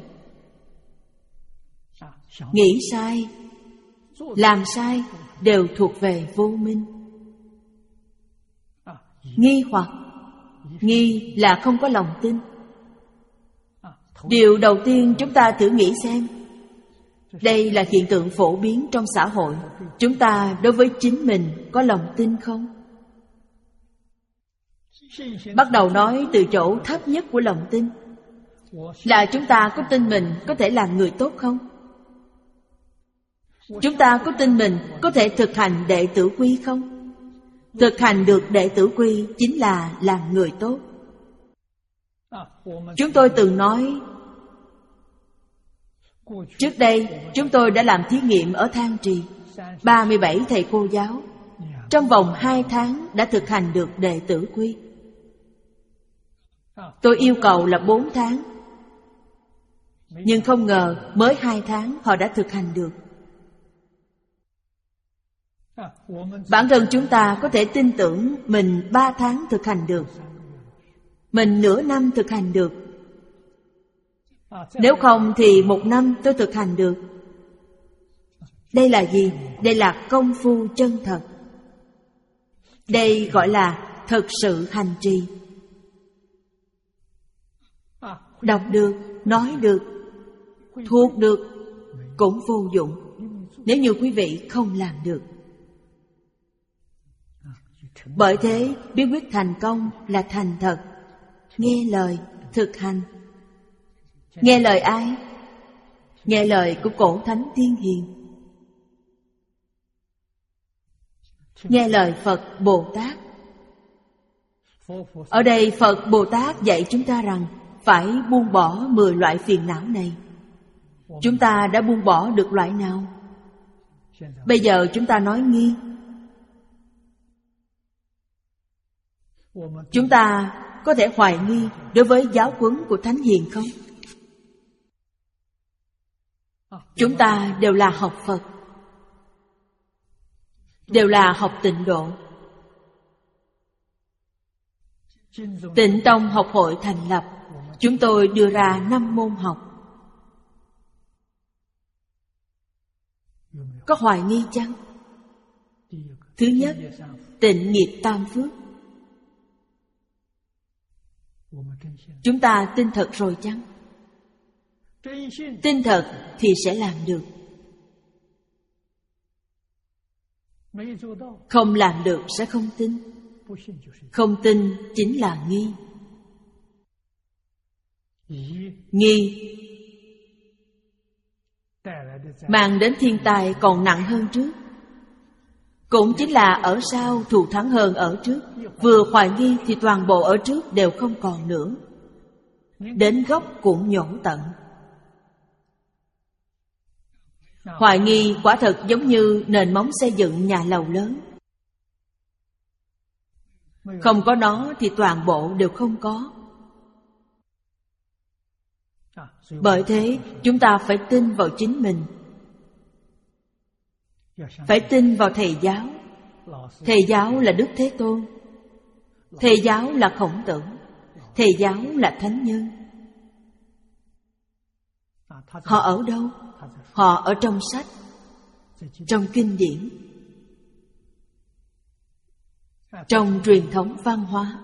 Nghĩ sai, làm sai đều thuộc về vô minh. Nghi hoặc, nghi là không có lòng tin. Điều đầu tiên chúng ta thử nghĩ xem. Đây là hiện tượng phổ biến trong xã hội. Chúng ta đối với chính mình có lòng tin không? Bắt đầu nói từ chỗ thấp nhất của lòng tin, là chúng ta có tin mình có thể làm người tốt không? Chúng ta có tin mình có thể thực hành đệ tử quy không? Thực hành được đệ tử quy chính là làm người tốt. Chúng tôi từng nói, trước đây chúng tôi đã làm thí nghiệm ở Thang Trì. ba mươi bảy thầy cô giáo trong vòng hai tháng đã thực hành được đệ tử quy. Tôi yêu cầu là bốn tháng, nhưng không ngờ mới hai tháng họ đã thực hành được. Bản thân chúng ta có thể tin tưởng mình ba tháng thực hành được, mình nửa năm thực hành được. Nếu không thì một năm tôi thực hành được. Đây là gì? Đây là công phu chân thật. Đây gọi là thực sự hành trì. Đọc được, nói được, thuộc được cũng vô dụng nếu như quý vị không làm được. Bởi thế bí quyết thành công là thành thật, nghe lời, thực hành. Nghe lời ai? Nghe lời của cổ thánh tiên hiền. Nghe lời Phật Bồ Tát. Ở đây Phật Bồ Tát dạy chúng ta rằng phải buông bỏ mười loại phiền não này. Chúng ta đã buông bỏ được loại nào? Bây giờ chúng ta nói nghi. Chúng ta có thể hoài nghi đối với giáo huấn của Thánh Hiền không? Chúng ta đều là học Phật, đều là học Tịnh Độ. Tịnh Tông học hội thành lập, chúng tôi đưa ra năm môn học. Có hoài nghi chăng? Thứ nhất, tịnh nghiệp tam phước. Chúng ta tin thật rồi chăng? Tin thật thì sẽ làm được. Không làm được sẽ không tin. Không tin chính là nghi. Nghi mang đến thiên tai còn nặng hơn trước. Cũng chính là ở sau thù thắng hơn ở trước. Vừa hoài nghi thì toàn bộ ở trước đều không còn nữa, đến gốc cũng nhổ tận. Hoài nghi quả thật giống như nền móng xây dựng nhà lầu lớn. Không có nó thì toàn bộ đều không có. Bởi thế chúng ta phải tin vào chính mình, phải tin vào thầy giáo. Thầy giáo là Đức Thế Tôn. Thầy giáo là Khổng Tử, thầy giáo là thánh nhân. Họ ở đâu? Họ ở trong sách, trong kinh điển, trong truyền thống văn hóa.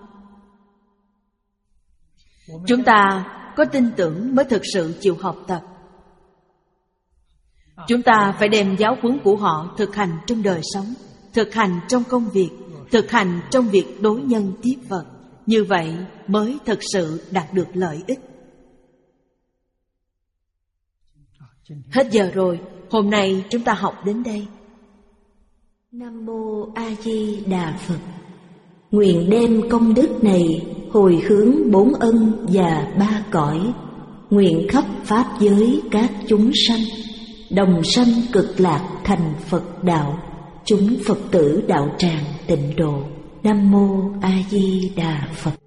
Chúng ta có tin tưởng mới thực sự chịu học tập. Chúng ta phải đem giáo huấn của họ thực hành trong đời sống, thực hành trong công việc, thực hành trong việc đối nhân tiếp vật. Như vậy mới thực sự đạt được lợi ích. Hết giờ rồi, hôm nay chúng ta học đến đây. Nam Mô A Di Đà Phật. Nguyện đem công đức này hồi hướng bốn ân và ba cõi, nguyện khắp pháp giới các chúng sanh đồng sanh cực lạc thành Phật đạo, chúng Phật tử đạo tràng tịnh độ. Nam Mô A Di Đà Phật.